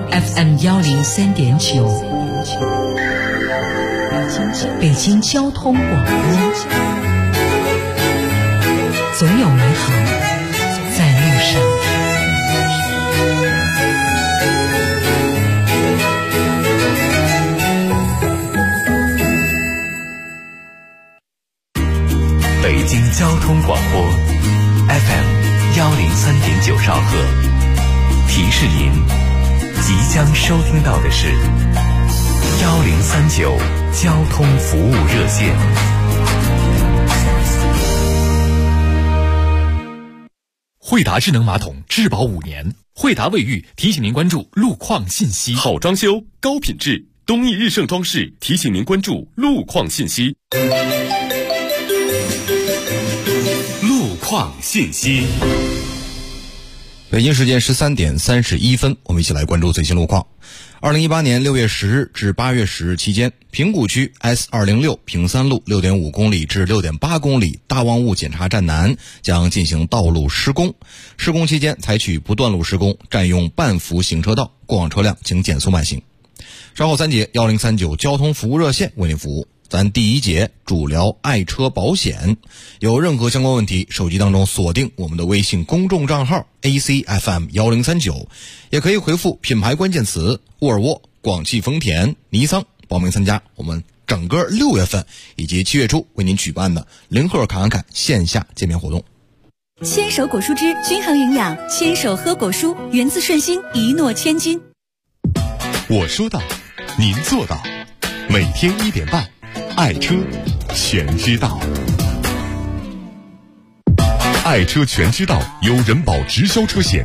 FM 103.9，北京交通广播，总有美好在路上。 北京交通广播 FM 103.9兆赫，提示您即将收听到的是1039交通服务热线。 惠达智能马桶质保5年，惠达卫浴提醒您关注路况信息。 好装修，高品质，东义日盛装饰提醒您关注路况信息。路况信息。 北京时间13点31分，我们一起来关注最新路况。2018年6月10日至8月10日期间，平谷区 S206 平三路 6.5 公里至 6.8 公里大望雾检查站南将进行道路施工。施工期间采取不断路施工，占用半幅行车道，过往车辆请减速慢行。稍后3节1039交通服务热线为您服务。咱第一节主聊爱车保险，有任何相关问题，手机当中锁定我们的微信公众账号 ACFM1039，也可以回复品牌关键词沃尔沃、广汽丰田、尼桑报名参加我们整个6月份以及7月初为您举办的零赫侃侃线下见面活动。 牵手果蔬汁均衡营养，牵手喝果蔬，源自顺心，一诺千金。 我说到，您做到，每天1点半。爱车全知道，爱车全知道由人保直销车险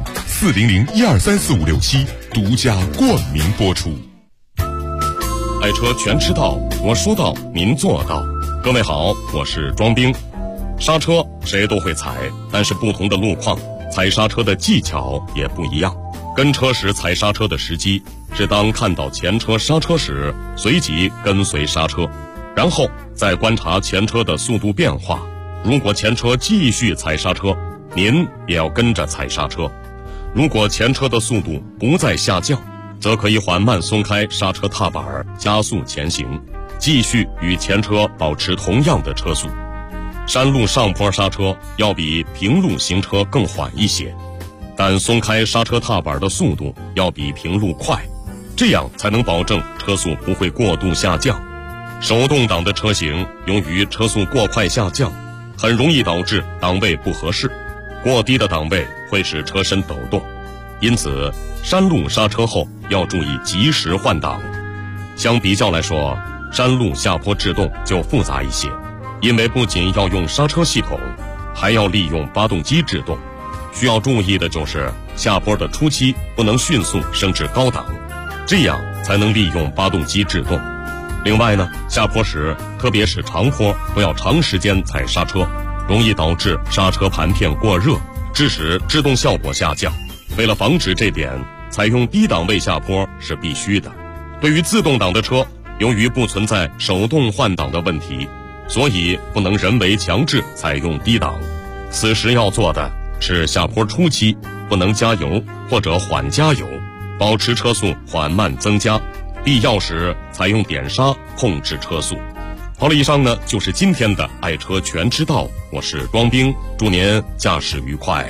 400-1234567独家冠名播出。爱车全知道，我说到您做到。各位好，我是庄兵。刹车谁都会踩，但是不同的路况，踩刹车的技巧也不一样。跟车时踩刹车的时机是当看到前车刹车时，随即跟随刹车。然后再观察前车的速度变化，如果前车继续踩刹车，您也要跟着踩刹车。如果前车的速度不再下降，则可以缓慢松开刹车踏板，加速前行，继续与前车保持同样的车速。山路上坡刹车要比平路行车更缓一些，但松开刹车踏板的速度要比平路快，这样才能保证车速不会过度下降。手动挡的车型由于车速过快下降，很容易导致档位不合适，过低的档位会使车身抖动，因此山路刹车后要注意及时换挡。相比较来说，山路下坡制动就复杂一些，因为不仅要用刹车系统，还要利用发动机制动。需要注意的就是下坡的初期不能迅速升至高档，这样才能利用发动机制动。另外呢，下坡时特别是长坡不要长时间踩刹车，容易导致刹车盘片过热，致使制动效果下降。为了防止这点，采用低档位下坡是必须的。对于自动挡的车，由于不存在手动换挡的问题，所以不能人为强制采用低档。此时要做的是下坡初期不能加油或者缓加油，保持车速缓慢增加，必要时采用点刹控制车速。好了，以上呢就是今天的爱车全知道，我是庄兵，祝您驾驶愉快。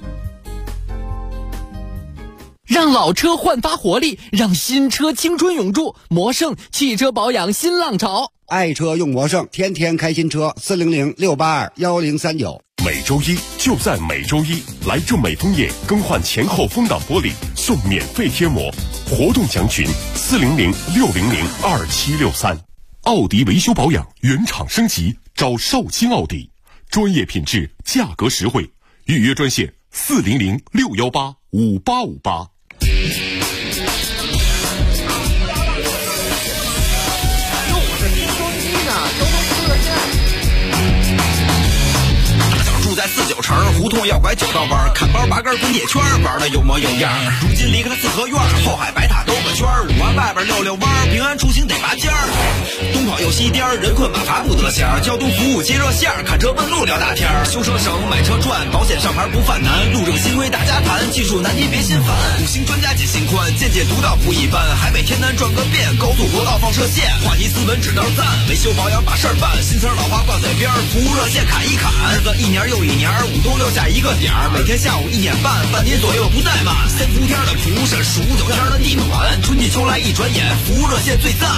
让老车焕发活力，让新车青春永驻。魔胜汽车保养新浪潮， 爱车用魔胜，天天开新车。400-682-1039。 每周一就在每周一，来这美丰业更换前后风挡玻璃送免费贴膜，活动详询400-600-2763。奥迪维修保养原厂升级，找绍兴奥迪，专业品质，价格实惠，预约专线400-618-5858。 住在49城，胡同要拐9道弯，看包8根滚铁圈，玩的有模有样。如今离开了四合院，后海白塔兜个圈，5万外边溜溜弯儿，平安出行得拔尖儿。东跑又西颠儿，人困马乏不得闲儿。交通服务接热线儿，看车问路聊大天儿。修车省，买车赚，保险上牌不犯难。路政新规大家谈，技术难题别心烦。五星专家解心宽，见解独到不一般。海北天南转个遍，高速国道放射线。话题斯文只道赞，维修保养把事儿办。新词老话挂嘴边，服务热线砍一砍。日子一年又一年，5冬6夏一个点儿。每天下午1点半，半年左右不怠慢。3伏天的蒲是数9天的地暖，春季秋来一转眼，服务热线最赞。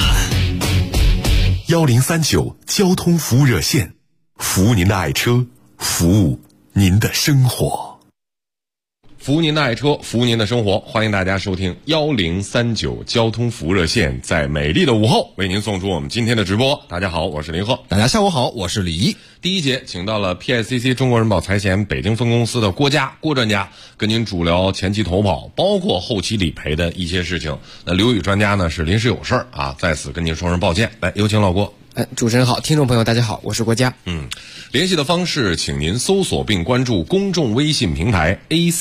1039交通服务热线，服务您的爱车，服务您的生活。 服务您的爱车，服务您的生活，欢迎大家收听1039交通服务热线，在美丽的午后为您送出我们今天的直播。大家好，我是林鹤。 大家下午好，我是李毅。 第一节请到了 PICC 中国人保财险北京分公司的郭专家，跟您主聊前期投保包括后期理赔的一些事情。那刘宇专家呢是临时有事儿啊，在此跟您说声抱歉。来，有请老郭。 主持人好，听众朋友大家好，我是郭嘉。 联系的方式，请您搜索并关注公众微信平台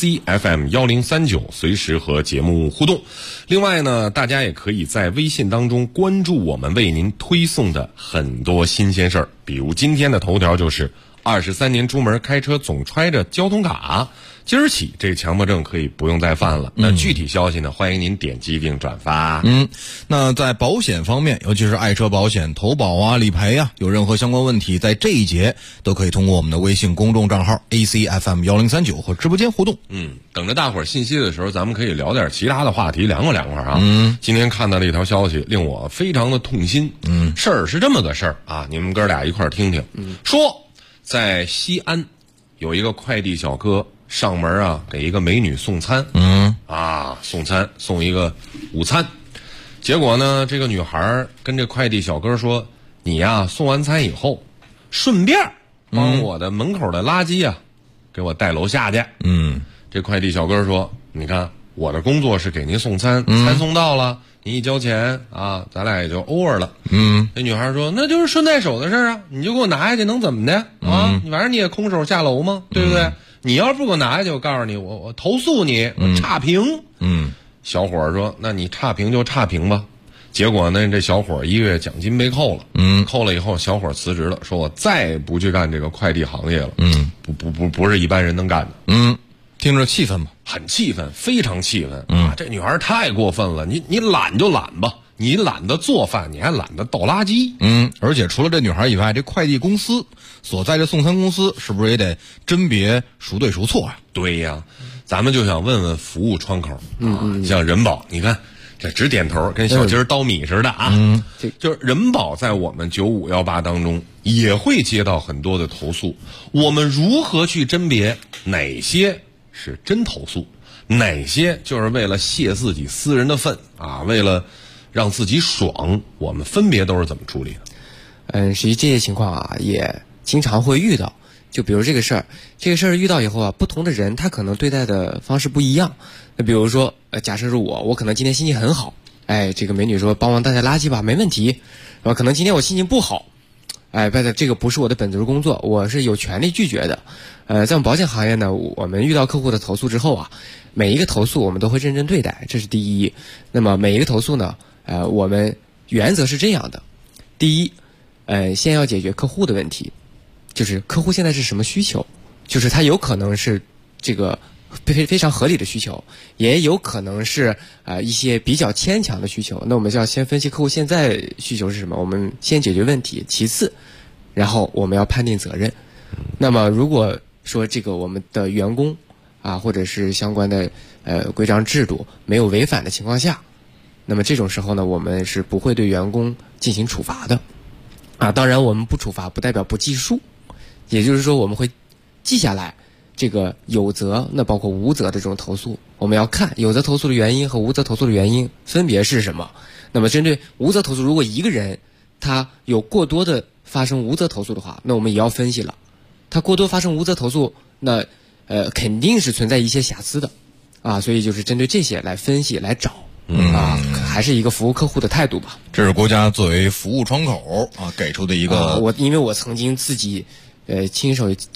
ACFM1039，随时和节目互动。另外呢，大家也可以在微信当中关注我们为您推送的很多新鲜事儿，比如今天的头条就是23年出门开车总揣着交通卡，今儿起这强迫症可以不用再犯了。那具体消息呢，欢迎您点击并转发。 那在保险方面，尤其是爱车保险投保啊、理赔啊，有任何相关问题，在这一节都可以通过我们的微信公众账号 ACFM1039 和直播间互动。 等着大伙儿信息的时候，咱们可以聊点其他的话题，凉快啊。今天看到了一条消息，令我非常的痛心。事儿是这么个事儿啊，你们哥俩一块儿听听。说在西安有一个快递小哥上门啊，给一个美女送餐。送餐送一个午餐。结果呢，这个女孩跟这快递小哥说：“你呀，送完餐以后，顺便帮我的门口的垃圾啊，给我带楼下去。”这快递小哥说：“你看，我的工作是给您送餐，餐送到了，您一交钱啊，咱俩也就 over 了。”这女孩说：“那就是顺带手的事啊，你就给我拿下去，能怎么的啊？你反正你也空手下楼吗？对不对？你要是不给我拿下去，我告诉你，我投诉你，我差评。”小伙儿说：“那你差评就差评吧。”结果呢，这小伙儿1个月奖金被扣了。扣了以后，小伙儿辞职了，说我再也不去干这个快递行业了。不是一般人能干的。 听着气愤吗？ 很气愤，非常气愤。这女孩太过分了，你懒就懒吧，你懒得做饭，你还懒得倒垃圾。 而且除了这女孩以外，这快递公司所在的送餐公司是不是也得甄别孰对孰错啊？ 对呀，咱们就想问问服务窗口。像人保，你看这直点头，跟小鸡儿叨米似的啊。就是人保在我们9518当中也会接到很多的投诉，我们如何去甄别哪些是真投诉，哪些就是为了泄自己私人的愤啊，为了让自己爽，我们分别都是怎么处理的？ 实际这些情况啊，也经常会遇到。就比如这个事儿遇到以后啊，不同的人他可能对待的方式不一样。那比如说，假设是我可能今天心情很好，这个美女说帮忙带垃圾吧，没问题。然后可能今天我心情不好，这个不是我的本职工作，我是有权利拒绝的。在我们保险行业呢，我们遇到客户的投诉之后啊，每一个投诉我们都会认真对待，这是第一。那么每一个投诉呢，我们原则是这样的：第一，先要解决客户的问题，就是客户现在是什么需求，就是他有可能是这个非常合理的需求，也有可能是一些比较牵强的需求。那我们就要先分析客户现在需求是什么，我们先解决问题，其次，然后我们要判定责任。那么如果说这个我们的员工或者是相关的规章制度没有违反的情况下，那么这种时候呢，我们是不会对员工进行处罚的。当然我们不处罚不代表不计数，也就是说我们会记下来这个有责那包括无责的这种投诉，我们要看有责投诉的原因和无责投诉的原因分别是什么。那么针对无责投诉，如果一个人他有过多的发生无责投诉的话，那我们也要分析了，他过多发生无责投诉，那肯定是存在一些瑕疵的所以就是针对这些来分析来找还是一个服务客户的态度吧。 这是国家作为服务窗口给出的一个因为我曾经自己亲手这个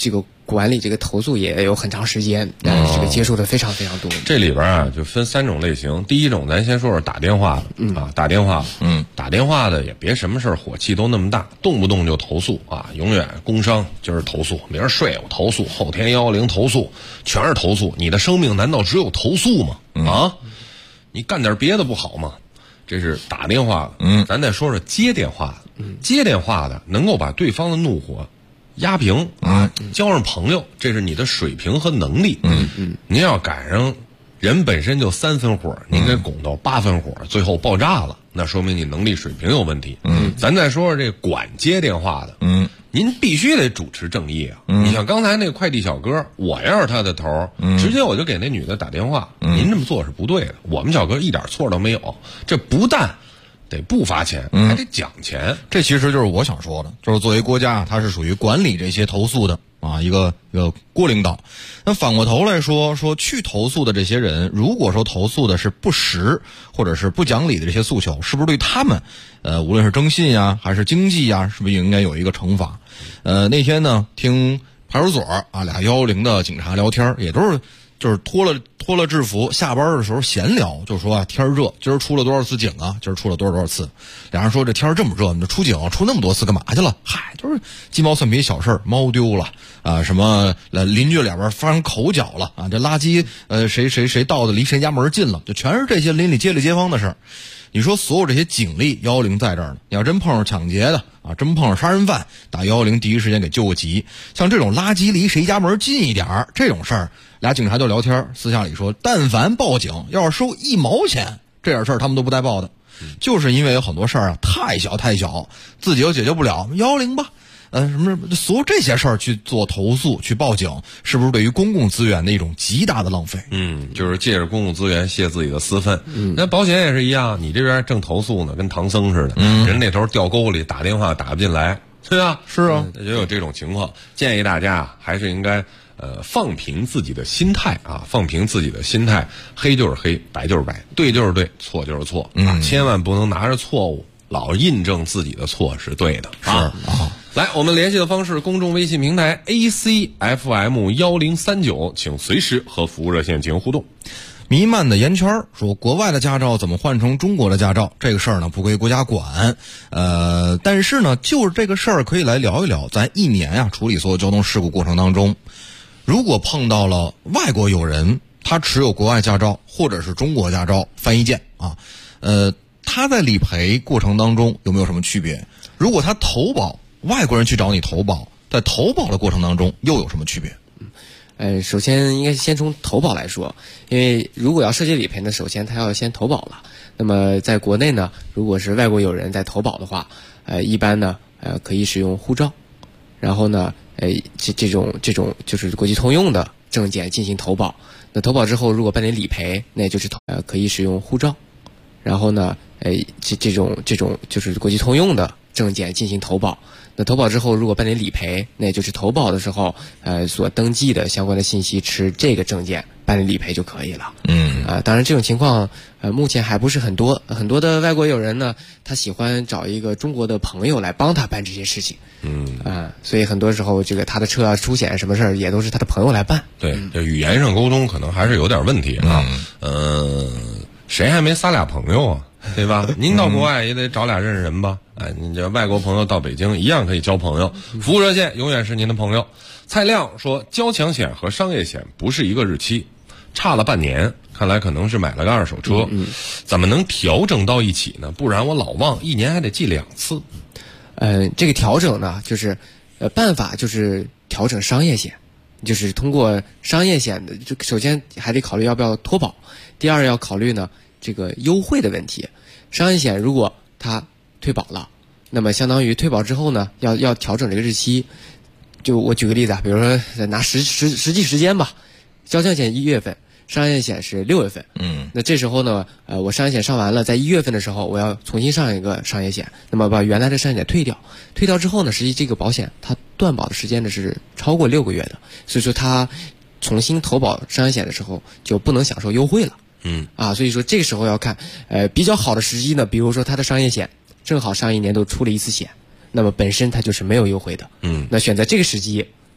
管理这个投诉也有很长时间，这个接触的非常非常多。 这里边啊就分3种类型。第一种，咱先说说打电话的啊，打电话的也别什么事儿火气都那么大，动不动就投诉啊，永远工伤今儿投诉，明儿税我投诉，后天110投诉，全是投诉。你的生命难道只有投诉吗？啊，你干点别的不好吗？这是打电话的。咱再说说接电话的。接电话的能够把对方的怒火压平啊，交上朋友，这是你的水平和能力。您要赶上人本身就3分火，您给拱到8分火，最后爆炸了，那说明你能力水平有问题。咱再说说这管接电话的。您必须得主持正义啊！你像刚才那个快递小哥，我要是他的头，直接我就给那女的打电话。您这么做是不对的，我们小哥一点错都没有。这不但得不罚钱，还得奖钱。 这其实就是我想说的，就是作为国家，它是属于管理这些投诉的啊，一个郭领导。那反过头来说去投诉的这些人，如果说投诉的是不实或者是不讲理的这些诉求，是不是对他们无论是征信呀还是经济呀，是不是应该有一个惩罚？那天呢听派出所啊俩110的警察聊天，也都是就是脱了制服，下班的时候闲聊，就说啊天热，今儿出了多少次警啊？今儿出了多少次？俩人说这天这么热，你这出警出那么多次干嘛去了？嗨，就是鸡毛蒜皮小事儿，猫丢了啊，什么邻居两边发生口角了啊，这垃圾谁倒的离谁家门近了，就全是这些邻里街坊的事儿。你说所有这些警力110在这儿呢，你要真碰上抢劫的啊，真碰上杀人犯，打110第一时间给救个急。像这种垃圾离谁家门近一点这种事儿，俩警察就聊天，私下里说，但凡报警要是收1毛钱，这点事儿他们都不带报的。就是因为有很多事儿啊太小，自己又解决不了，110吧。所有这些事儿去做投诉去报警，是不是对于公共资源的一种极大的浪费？ 就是借着公共资源泄自己的私愤。那保险也是一样，你这边正投诉呢，跟唐僧似的，人那头掉沟里打电话打不进来，对吧？ 是啊， 也有这种情况。建议大家还是应该放平自己的心态啊，放平自己的心态，黑就是黑，白就是白，对就是对，错就是错啊，千万不能拿着错误老印证自己的错是对的啊。来，我们联系的方式，公众微信平台 ACFM1039，请随时和服务热线进行互动。 弥漫的烟圈说，国外的驾照怎么换成中国的驾照？这个事儿呢不归国家管，但是呢，就是这个事儿可以来聊一聊。咱一年啊处理所有交通事故过程当中，如果碰到了外国友人，他持有国外驾照或者是中国驾照翻译件啊，他在理赔过程当中有没有什么区别？如果他投保，外国人去找你投保，在投保的过程当中又有什么区别？ 首先应该先从投保来说，因为如果要涉及理赔呢，首先他要先投保了。那么在国内呢，如果是外国友人在投保的话，一般呢可以使用护照，然后呢这种就是国际通用的证件进行投保。那投保之后，如果办理理赔，那也就是可以使用护照，然后呢这种就是国际通用的证件进行投保。那投保之后，如果办理理赔，那也就是投保的时候所登记的相关的信息，持这个证件办理理赔就可以了。当然这种情况目前还不是很多的外国友人呢，他喜欢找一个中国的朋友来帮他办这些事情。所以很多时候这个他的车啊出险什么事儿也都是他的朋友来办。 对，这语言上沟通可能还是有点问题啊。谁还没仨俩朋友啊？对吧？您到国外也得找俩认识人吧？你这外国朋友到北京一样可以交朋友。服务热线永远是您的朋友。蔡亮说，交强险和商业险不是一个日期，差了半年，看来可能是买了个二手车。怎么能调整到一起呢？不然我老忘，一年还得记2次。 这个调整呢，就是办法就是调整商业险，就是通过商业险的，就首先还得考虑要不要脱保，第二要考虑呢这个优惠的问题。商业险如果它退保了，那么相当于退保之后呢，要调整这个日期。就我举个例子啊，比如说拿实际时间吧，交强险1月份，商业险是6月份。那这时候呢，我商业险上完了，在1月份的时候，我要重新上一个商业险，那么把原来的商业险退掉之后呢，实际这个保险它断保的时间呢是超过6个月的，所以说它重新投保商业险的时候就不能享受优惠了。所以说这个时候要看比较好的时机呢，比如说他的商业险正好上一年都出了1次险，那么本身它就是没有优惠的。那选择这个时机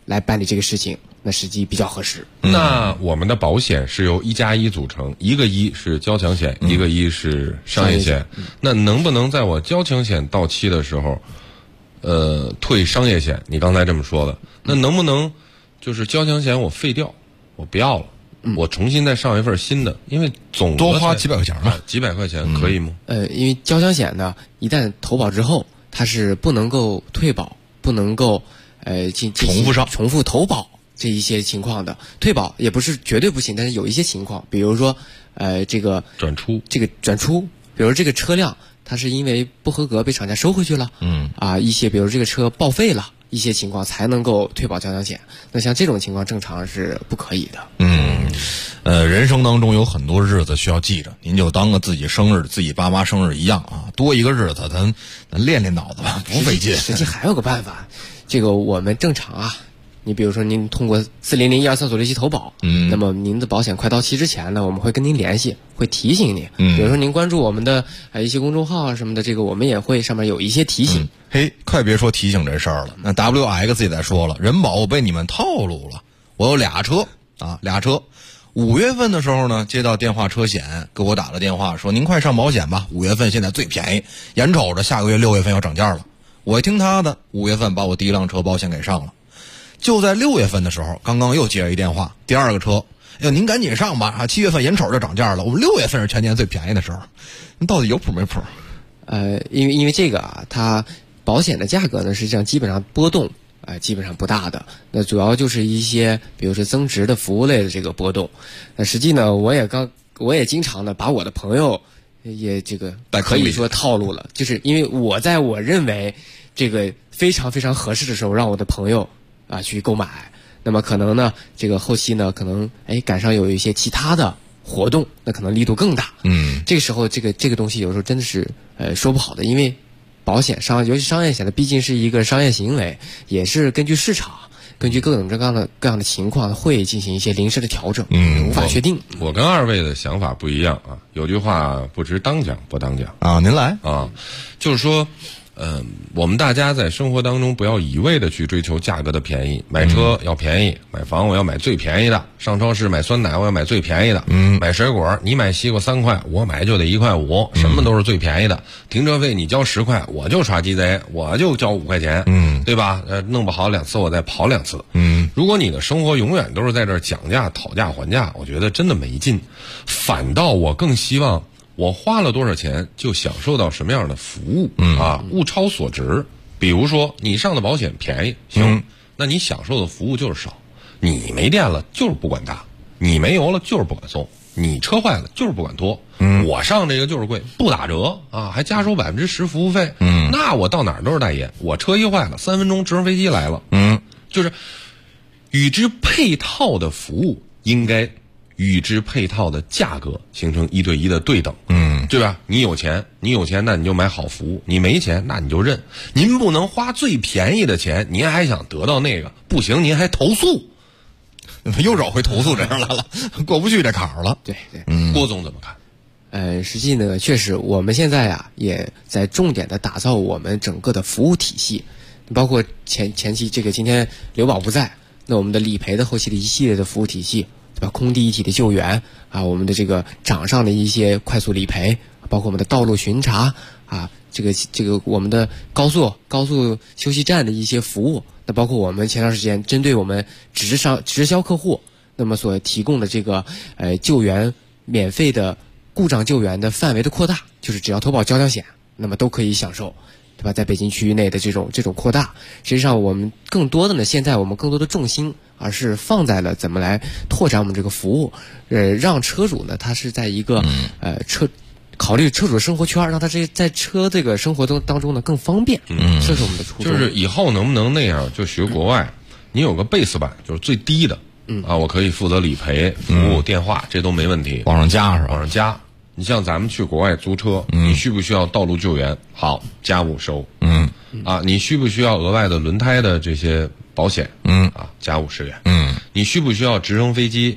来办理这个事情，那时机比较合适。 那我们的保险是由1+1组成，一个1是交强险，一个1是商业险。那能不能在我交强险到期的时候，退商业险？你刚才这么说的，那能不能就是交强险我废掉，我不要了，我重新再上一份新的？因为总多花几百块钱啊， 几百块钱可以吗？ 因为交强险呢，一旦投保之后，它是不能够退保，不能够重复投保这一些情况的。退保也不是绝对不行，但是有一些情况，比如说这个转出，比如这个车辆它是因为不合格被厂家收回去了，一些比如这个车报废了，一些情况才能够退保交强险。那像这种情况正常是不可以的。 人生当中有很多日子需要记着，您就当个自己生日、自己爸妈生日一样啊，多一个日子咱练练脑子吧，不费劲。 实际还有个办法，这个我们正常啊，你比如说您通过400-123-467投保，那么您的保险快到期之前呢，我们会跟您联系，会提醒您。比如说您关注我们的一些公众号啊什么的，这个我们也会上面有一些提醒。 嘿，快别说提醒这事儿了，那 WX 也在说了，人保被你们套路了。我有俩车。5月份的时候呢，接到电话车险给我打了电话，说您快上保险吧，5月份现在最便宜，眼瞅着下个月6月份要涨价了。我听他的，5月份把我第一辆车保险给上了。就在6月份的时候，刚刚又接了一电话，第二个车，您赶紧上吧，7月份眼瞅着涨价了，我们6月份是全年最便宜的时候。你到底有谱没谱？ 因为这个啊，它保险的价格呢，实际上基本上波动基本上不大的，那主要就是一些比如说增值的服务类的这个波动。那实际呢，我也经常的把我的朋友也这个可以说套路了，就是因为我在我认为这个非常非常合适的时候，让我的朋友去购买，那么可能呢这个后期呢可能赶上有一些其他的活动，那可能力度更大。这个时候这个东西有时候真的是说不好的，因为保险尤其商业险的毕竟是一个商业行为，也是根据市场，根据各种各样的情况会进行一些临时的调整，无法确定。 我跟二位的想法不一样啊，有句话不知当讲不当讲啊，您来啊，就是说我们大家在生活当中不要一味的去追求价格的便宜，买车要便宜，买房我要买最便宜的，上超市买酸奶我要买最便宜的，买水果你买西瓜3块，我买就得1块5，什么都是最便宜的。停车费你交10块，我就耍鸡贼，我就交5块钱，对吧？弄不好2次我再跑2次。如果你的生活永远都是在这儿讲价、讨价还价，我觉得真的没劲。反倒我更希望我花了多少钱就享受到什么样的服务物超所值。比如说你上的保险便宜，行，那你享受的服务就是少。你没电了就是不管它，你没油了就是不管送，你车坏了就是不管拖。我上这个就是贵，不打折啊，还加收10%服务费。那我到哪儿都是代言，我车一坏了3分钟直升飞机来了。就是与之配套的服务应该与之配套的价格形成1对1的对等，对吧？你有钱，那你就买好服务；你没钱，那你就认。您不能花最便宜的钱，您还想得到那个，不行，您还投诉， 又绕回投诉这样来了，过不去这坎儿了。 对， 郭总怎么看？ 实际呢，确实我们现在也在重点的打造我们整个的服务体系，包括前期这个今天刘宝不在，那我们的理赔的后期的一系列的服务体系。空地一体的救援我们的这个掌上的一些快速理赔，包括我们的道路巡查这个我们的高速休息站的一些服务，那包括我们前段时间针对我们直销客户，那么所提供的这个救援免费的故障救援的范围的扩大，就是只要投保交强险，那么都可以享受。对吧？在北京区域内的这种扩大，实际上我们更多的呢，现在我们更多的重心而是放在了怎么来拓展我们这个服务，让车主呢，他是在一个考虑车主的生活圈，让他在车这个生活当中呢更方便。这是我们的初衷。 就是以后能不能那样，就学国外，你有个 base 版，就是最低的，我可以负责理赔、服务、电话，这都没问题。 往上加是吧？ 往上加。你像咱们去国外租车，你需不需要道路救援？好，加5收。你需不需要额外的轮胎的这些保险？加50元。你需不需要直升飞机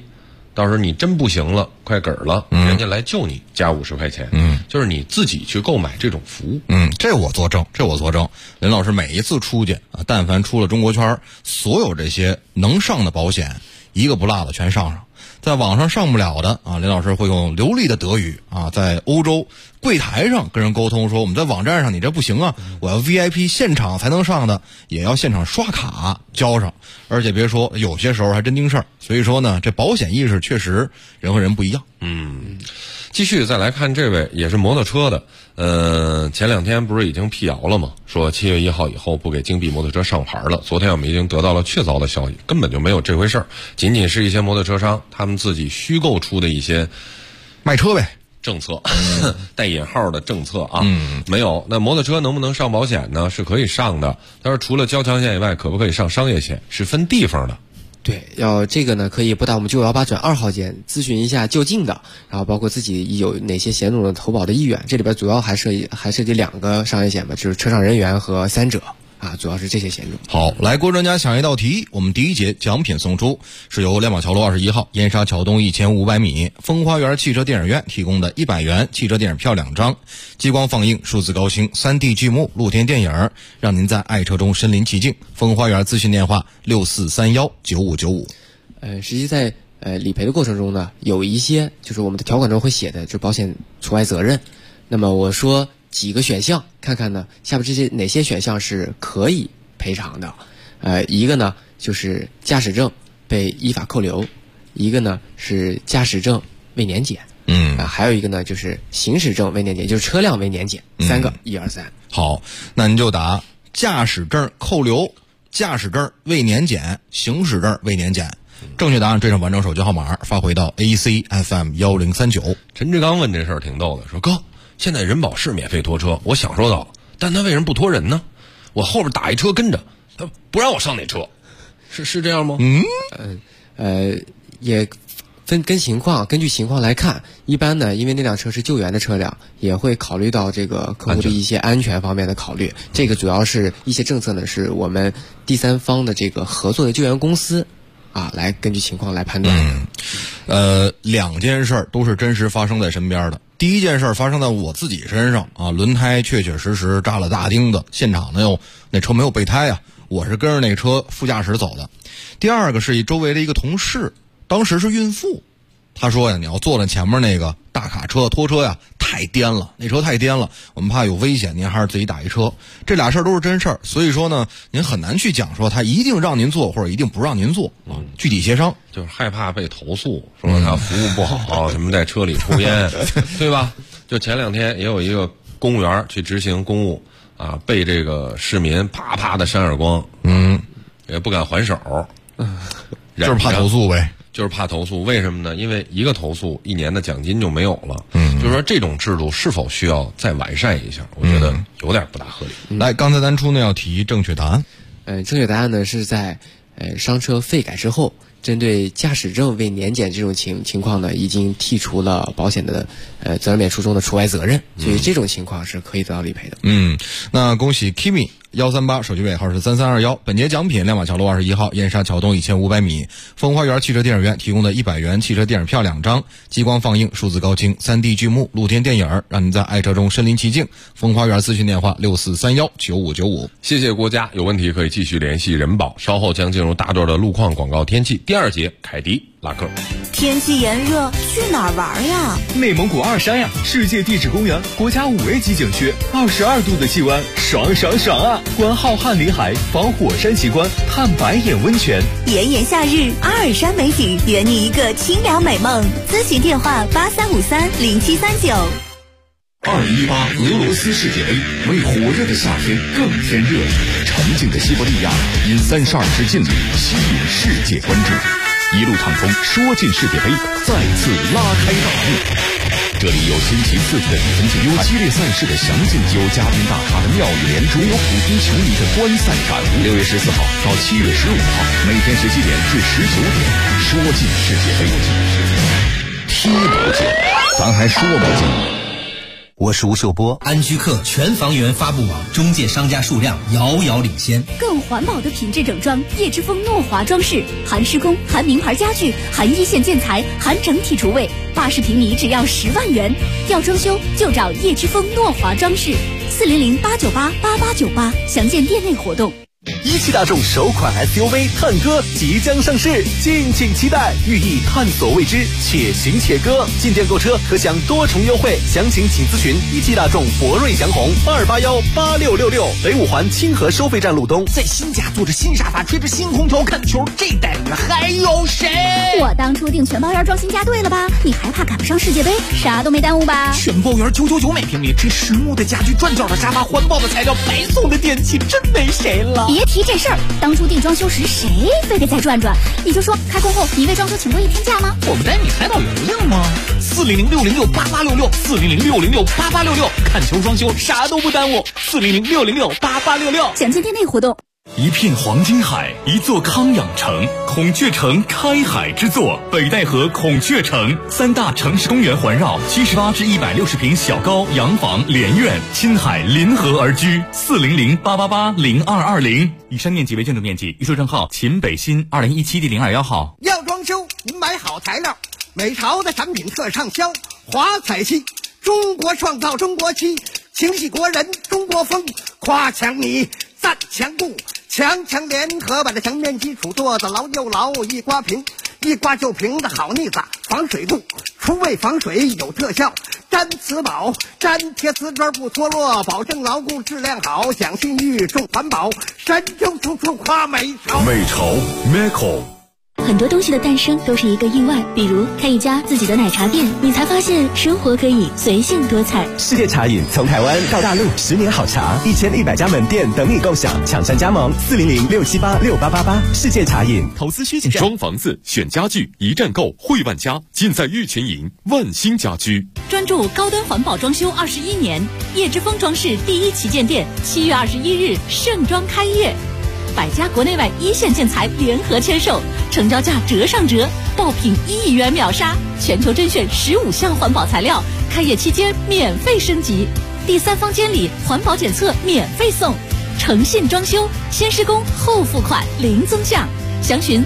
到时候你真不行了，快嗝了，人家来救你，加50块钱。就是你自己去购买这种服务。 这我作证。林老师每一次出去啊，但凡出了中国圈，所有这些能上的保险，一个不落的全上。在网上上不了的啊，林老师会用流利的德语啊，在欧洲柜台上跟人沟通说，我们在网站上你这不行啊，我要 VIP 现场才能上的，也要现场刷卡交上。而且别说，有些时候还真盯事儿。所以说呢，这保险意识确实人和人不一样。 继续再来看这位也是摩托车的，前2天不是已经辟谣了吗？说7月1号以后不给京 B 摩托车上牌了。昨天我们已经得到了确凿的消息，根本就没有这回事儿，仅仅是一些摩托车商他们自己虚构出的一些卖车呗政策，带引号的政策啊，没有。那摩托车能不能上保险呢？是可以上的，但是除了交强险以外，可不可以上商业险？是分地方的。 对，要这个呢，可以拨打我们918+2号键咨询一下就近的，然后包括自己有哪些险种的投保的意愿。这里边主要还涉及2个商业险吧，就是车上人员和3者啊，主要是这些险种。 好，来郭专家想一道题，我们第一节奖品送出是由亮马桥路21号燕莎桥东1500米风花园汽车电影院提供的100元汽车电影票2张，激光放映、数字高清、3D 剧目、露天电影，让您在爱车中身临其境。风花园咨询电话64319595。 实际在理赔的过程中呢，有一些就是我们的条款中会写的，就是保险除外责任。那么我说几个选项，看看呢下面这些哪些选项是可以赔偿的。一个呢就是驾驶证被依法扣留，一个呢是驾驶证未年检，还有一个呢就是行驶证未年检，就是车辆未年检。3个1、2、3。好， 那您就答驾驶证扣留、驾驶证未年检、行驶证未年检。正确答案追上完整手机号码发回到 ACFM1039。 陈志刚问这事儿挺逗的，说哥，现在人保是免费拖车，我享受到了，但他为什么不拖人呢？我后边打一车跟着，他不让我上那车，是这样吗？ 也根据情况来看，一般呢，因为那辆车是救援的车辆，也会考虑到这个客户的一些安全方面的考虑。这个主要是一些政策呢，是我们第三方的这个合作的救援公司啊，来根据情况来判断。 2件事都是真实发生在身边的。第一件事发生在我自己身上啊，轮胎确实扎了大钉子，现场呢那车没有备胎啊，我是跟着那车副驾驶走的。第二个是周围的一个同事，当时是孕妇，他说呀，你要坐在前面那个大卡车拖车呀，太颠了，那车太颠了，我们怕有危险，您还是自己打一车。这俩事儿都是真事儿，所以说呢，您很难去讲说他一定让您做或者一定不让您做啊，具体协商。 就是害怕被投诉，说他服务不好，什么在车里抽烟，对吧？就前2天也有一个公务员去执行公务啊，被这个市民啪啪的扇耳光，也不敢还手， 就是怕投诉呗。 就是怕投诉，为什么呢？因为一个投诉1年的奖金就没有了。就是说这种制度是否需要再完善一下？我觉得有点不大合理。 来，刚才咱出呢要提正确答案。 正确答案呢是在商车废改之后，针对驾驶证未年检这种情况呢，已经剔除了保险的责任免除中的除外责任，所以这种情况是可以得到理赔的。 那恭喜 Kimi138，手机尾号是3321。本节奖品亮马桥路21号燕莎桥东1500米风花园汽车电影院提供的100元汽车电影票2张，激光放映、数字高清、3D 剧目、露天电影，让您在爱车中身临其境。风花园咨询电话64319595。 谢谢国家，有问题可以继续联系人保。稍后将进入大段的路况、广告、天气。第2节，凯迪拉克。 天气炎热，去哪儿玩呀？ 内蒙古二山呀，世界地质公园，国家5A 级景区，22度的气温，爽爽爽啊！观浩瀚林海，访火山奇观，探白眼温泉。 炎炎夏日，阿尔山美景，圆你一个清凉美梦。咨询电话83530739。 2018俄罗斯世界杯为火热的夏天更添热闹，沉静的西伯利亚因32支劲旅吸引世界关注，一路畅通，说进世界杯再次拉开大幕。这里有新奇刺激的比分竞赛，有激烈赛事的详尽，有嘉宾大咖的妙语连珠，有普通球迷的观赛感悟。6月14号到7月15号，每天17点至19点，说进世界杯，踢不进，咱还说不进。 我是吴秀波。 安居客全房源发布网中介商家数量遥遥领先， 更环保的品质整装，叶之峰诺华装饰，含施工，含名牌家具，含一线建材，含整体厨卫，80平米只要10万元。要装修就找叶之峰诺华装饰，400-898-8898，详见店内活动。 一汽大众首款 SUV 探歌即将上市，敬请期待，寓意探索未知，且行且歌。进店购车可享多重优惠，详情请咨询一汽大众博瑞祥宏2818666，北五环清河收费站路东。 在新家坐着新沙发，吹着新空调看球，这待遇还有谁？ 我当初订全包园装新家对了吧？你还怕赶不上世界杯？啥都没耽误吧？ 全包园999每平米，这实木的家具，转角的沙发，环保的材料，白送的电器，真没谁了。 别提这事儿，当初订装修时谁非得再转转？你就说开工后你为装修请过1天假吗？ 我们带你海岛游游吗？400-606-8866，400-606-8866，看球装修啥都不耽误，400-606-8866， 详见店内活动。 一片黄金海，一座康养城，孔雀城开海之作，北戴河孔雀城，3大城市公园环绕，78至160平小高洋房连院，亲海临河而居，400-888-0220。以上面积为建筑面积，预售证号秦北新2017第021号。 要装修，您买好材料，美潮的产品特畅销，华彩漆，中国创造中国漆，情系国人中国风，夸墙米，赞墙布，强联合把这墙面基础做得牢又牢，一刮平，一刮就平的好腻子，防水布，厨卫防水有特效，粘瓷宝，粘贴瓷砖不脱落，保证牢固质量好，讲信誉重环保，神州处处夸美潮。 美潮 Meko。 很多东西的诞生都是一个意外，比如开一家自己的奶茶店，你才发现生活可以随性多彩。 世界茶饮从台湾到大陆，10年好茶，1100家门店等你共享，抢占加盟400-678-6888。世界茶饮。 投资需谨慎。装房子、选家具，一站购汇万家，尽在玉泉营万兴家居。 专注高端环保装修21年，叶之峰装饰第1旗舰店7月21日盛装开业。100家国内外一线建材联合签售，成交价折上折，爆品1亿元秒杀，全球甄选15项环保材料，开业期间免费升级，第3方监理环保检测免费送，诚信装修，先施工后付款零增项，详询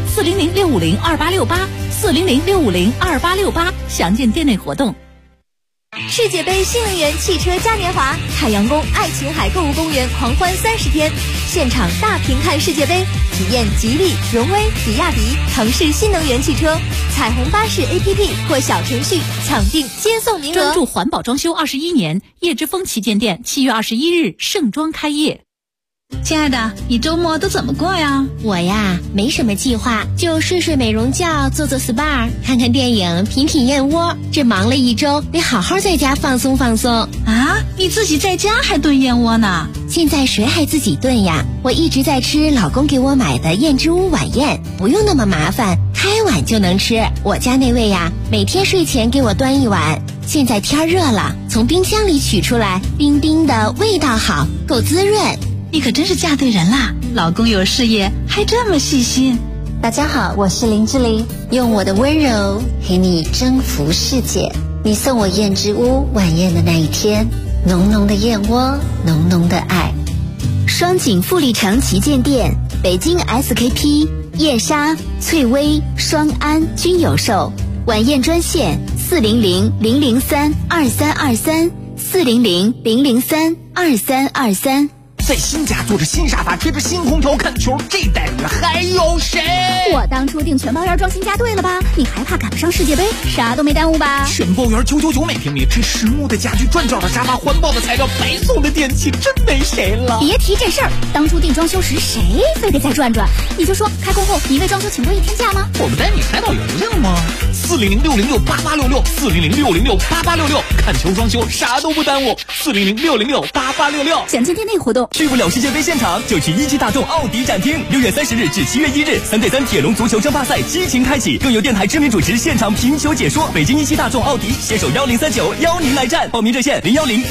400-650-2868，400-650-2868，详见店内活动。世界杯新能源汽车嘉年华，海洋宫爱琴海购物公园狂欢30天，现场大屏看世界杯，体验吉利、荣威、比亚迪、腾势新能源汽车，彩虹巴士 APP 或小程序抢订接送名额。专注环保装修21年，叶之峰旗舰店7月21日盛装开业。 亲爱的，你周末都怎么过呀？ 我呀，没什么计划，就睡睡美容觉，做做 SPA， 看看电影，品品燕窝。这忙了一周，得好好在家放松放松。 啊，你自己在家还炖燕窝呢？ 现在谁还自己炖呀？我一直在吃老公给我买的燕之屋晚宴，不用那么麻烦，开碗就能吃。我家那位呀，每天睡前给我端一碗。现在天热了，从冰箱里取出来，冰冰的，味道好，够滋润。 你可真是嫁对人啦！老公有事业，还这么细心。 大家好，我是林志玲，用我的温柔陪你征服世界。你送我燕之屋晚宴的那一天，浓浓的燕窝，浓浓的爱。 双井富力城旗舰店，北京 SKP、燕莎、翠微、双安均有售。晚宴专线400-003-2323，400-003-2323。 在新家坐着新沙发，吹着新空调看球，这待遇还有谁？ 我当初订全包园装新家对了吧？你还怕赶不上世界杯？啥都没耽误吧？ 全包园999每平米，这实木的家具，转角的沙发，环保的材料，白送的电器，真没谁了。 别提这事儿，当初订装修时谁非得再转转？你就说开工后你为装修请过1天假吗？ 我们带你海岛游游吗？400-606-8866，400-606-8866，看球装修啥都不耽误，400-606-8866， 详见店内活动。 去不了世界杯现场，就去一汽大众奥迪展厅。6月30日至7月1日，3对3铁笼足球争霸赛激情开启，更有电台知名主持现场评球解说。北京一汽大众奥迪携手1039邀您来战，报名热线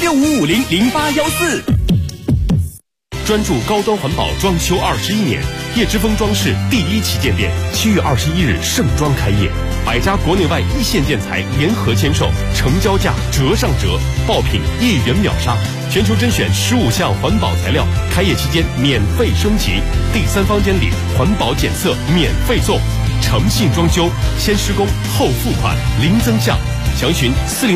010-6550-0814。 专注高端环保装修21年， 叶之峰装饰第1旗舰店7月21日盛装开业，100家国内外一线建材联合签售，成交价折上折，爆品1元秒杀，全球甄选15项环保材料，开业期间免费升级，第3房间里环保检测免费送，诚信装修，先施工后付款，零增项。详询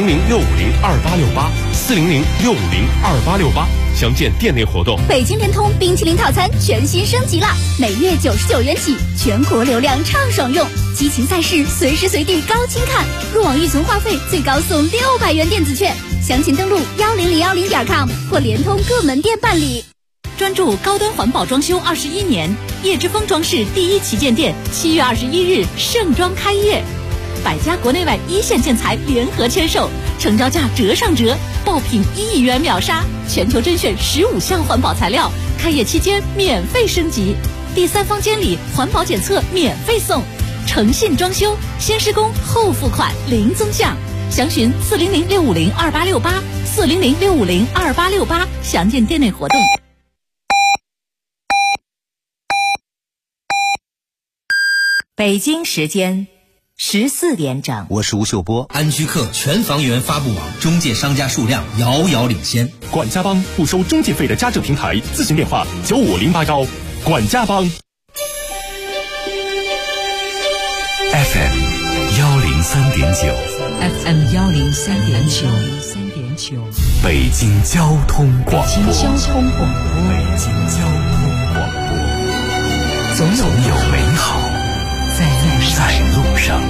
400-650-2868，400-650-2868，详见店内活动。 北京联通冰淇淋套餐全新升级了，每月99元起，全国流量畅爽用，激情赛事随时随地高清看，入网预存话费最高送600元电子券，详情登录10010.com 或联通各门店办理。专注高端环保装修21年，叶之峰装饰第1旗舰店7月21日盛装开业，100家国内外一线建材联合签售，成交价折上折，爆品1元秒杀，全球甄选15项环保材料，开业期间免费升级，第3房间里环保检测免费送，诚信装修，先施工后付款，零增项。详询400-650-2868，400-650-2868，详见店内活动。 北京时间14点整， 我是吴秀波。安居客全房源发布网中介商家数量遥遥领先， 管家帮不收中介费的家政平台，咨询电话95081，管家帮。 FM 103.9 FM 103.9， 北京交通广播， 北京交通广播，总有美好在路上。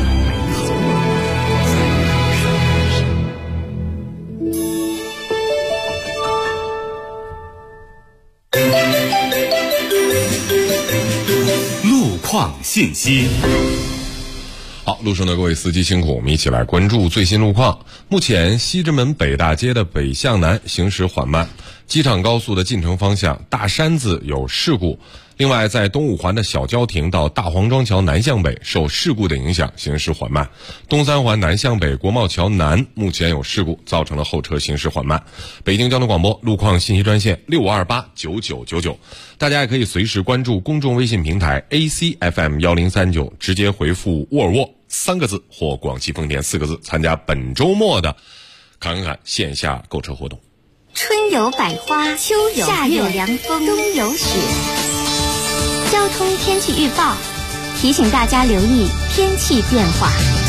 路况信息。好，路上的各位司机辛苦，我们一起来关注最新路况。目前西直门北大街的北向南行驶缓慢，机场高速的进城方向大山子有事故。另外，在东五环的小郊亭到大黄庄桥南向北受事故的影响，行驶缓慢。东三环南向北国贸桥南目前有事故，造成了后车行驶缓慢。北京交通广播路况信息专线65289999，大家也可以随时关注公众微信平台 ACFM1039，直接回复沃尔沃3个字或广汽丰田4个字，参加本周末的侃侃线下购车活动。 春有百花，秋有夏有凉风，冬有雪。交通天气预报提醒大家留意天气变化。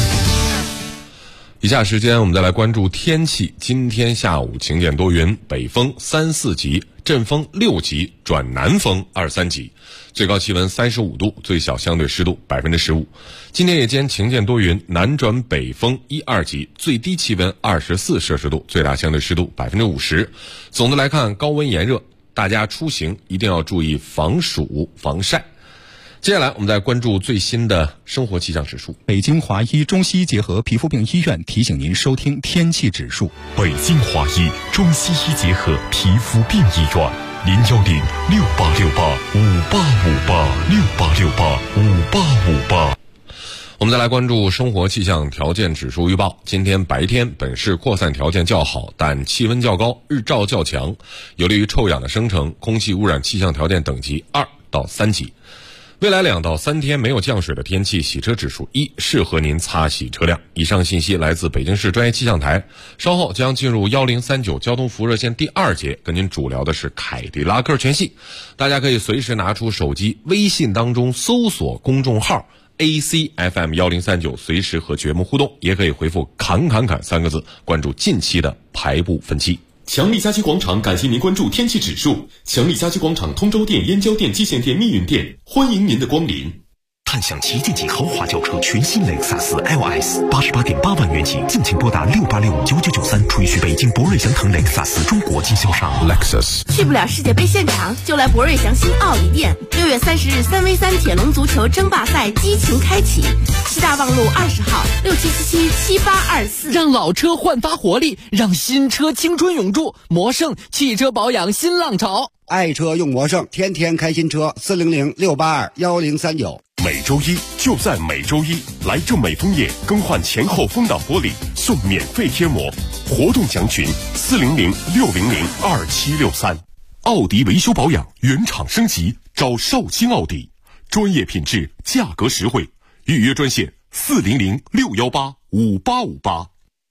以下时间我们再来关注天气。今天下午晴间多云，北风3、4级，阵风6级转南风2、3级，最高气温35度，最小相对湿度15%。今天夜间晴间多云，南转北风1、2级，最低气温24摄氏度，最大相对湿度50%。总的来看，高温炎热，大家出行一定要注意防暑防晒。接下来我们再关注最新的生活气象指数。 北京华医中西医结合皮肤病医院提醒您收听天气指数。 北京华医中西医结合皮肤病医院，010-6868-5858，6868-5858。 我们再来关注生活气象条件指数预报。今天白天本市扩散条件较好，但气温较高，日照较强，有利于臭氧的生成，空气污染气象条件等级2到3级。未来2到3天没有降水的天气，洗车指数1，适合您擦洗车辆。以上信息来自北京市专业气象台。稍后将进入1039交通服务热线第2节，跟您主聊的是凯迪拉克全系。大家可以随时拿出手机微信当中搜索公众号ACFM1039，随时和节目互动，也可以回复侃侃侃3个字，关注近期的排布分期。 强力家居广场感谢您关注天气指数。强力家居广场通州店、燕郊店、蓟县店、密云店，欢迎您的光临。 探享旗舰级豪华轿车全新雷克萨斯 LS，88.8万元起，尽情拨打68659993，垂询北京博瑞祥腾雷克萨斯中国经销商 Lexus。 去不了世界杯现场，就来博瑞祥新奥迪店。6月30日3v3铁笼足球争霸赛激情开启，西大望路20号67777824， 让老车焕发活力，让新车青春永驻。魔胜汽车保养新浪潮， 爱车用魔胜，天天开新车。400-682-1039。 每周一就在每周一，来正美枫叶更换前后风挡玻璃送免费贴膜，活动详询400-600-2763。 奥迪维修保养原厂升级，找绍兴奥迪，专业品质，价格实惠，预约专线400-618-5858。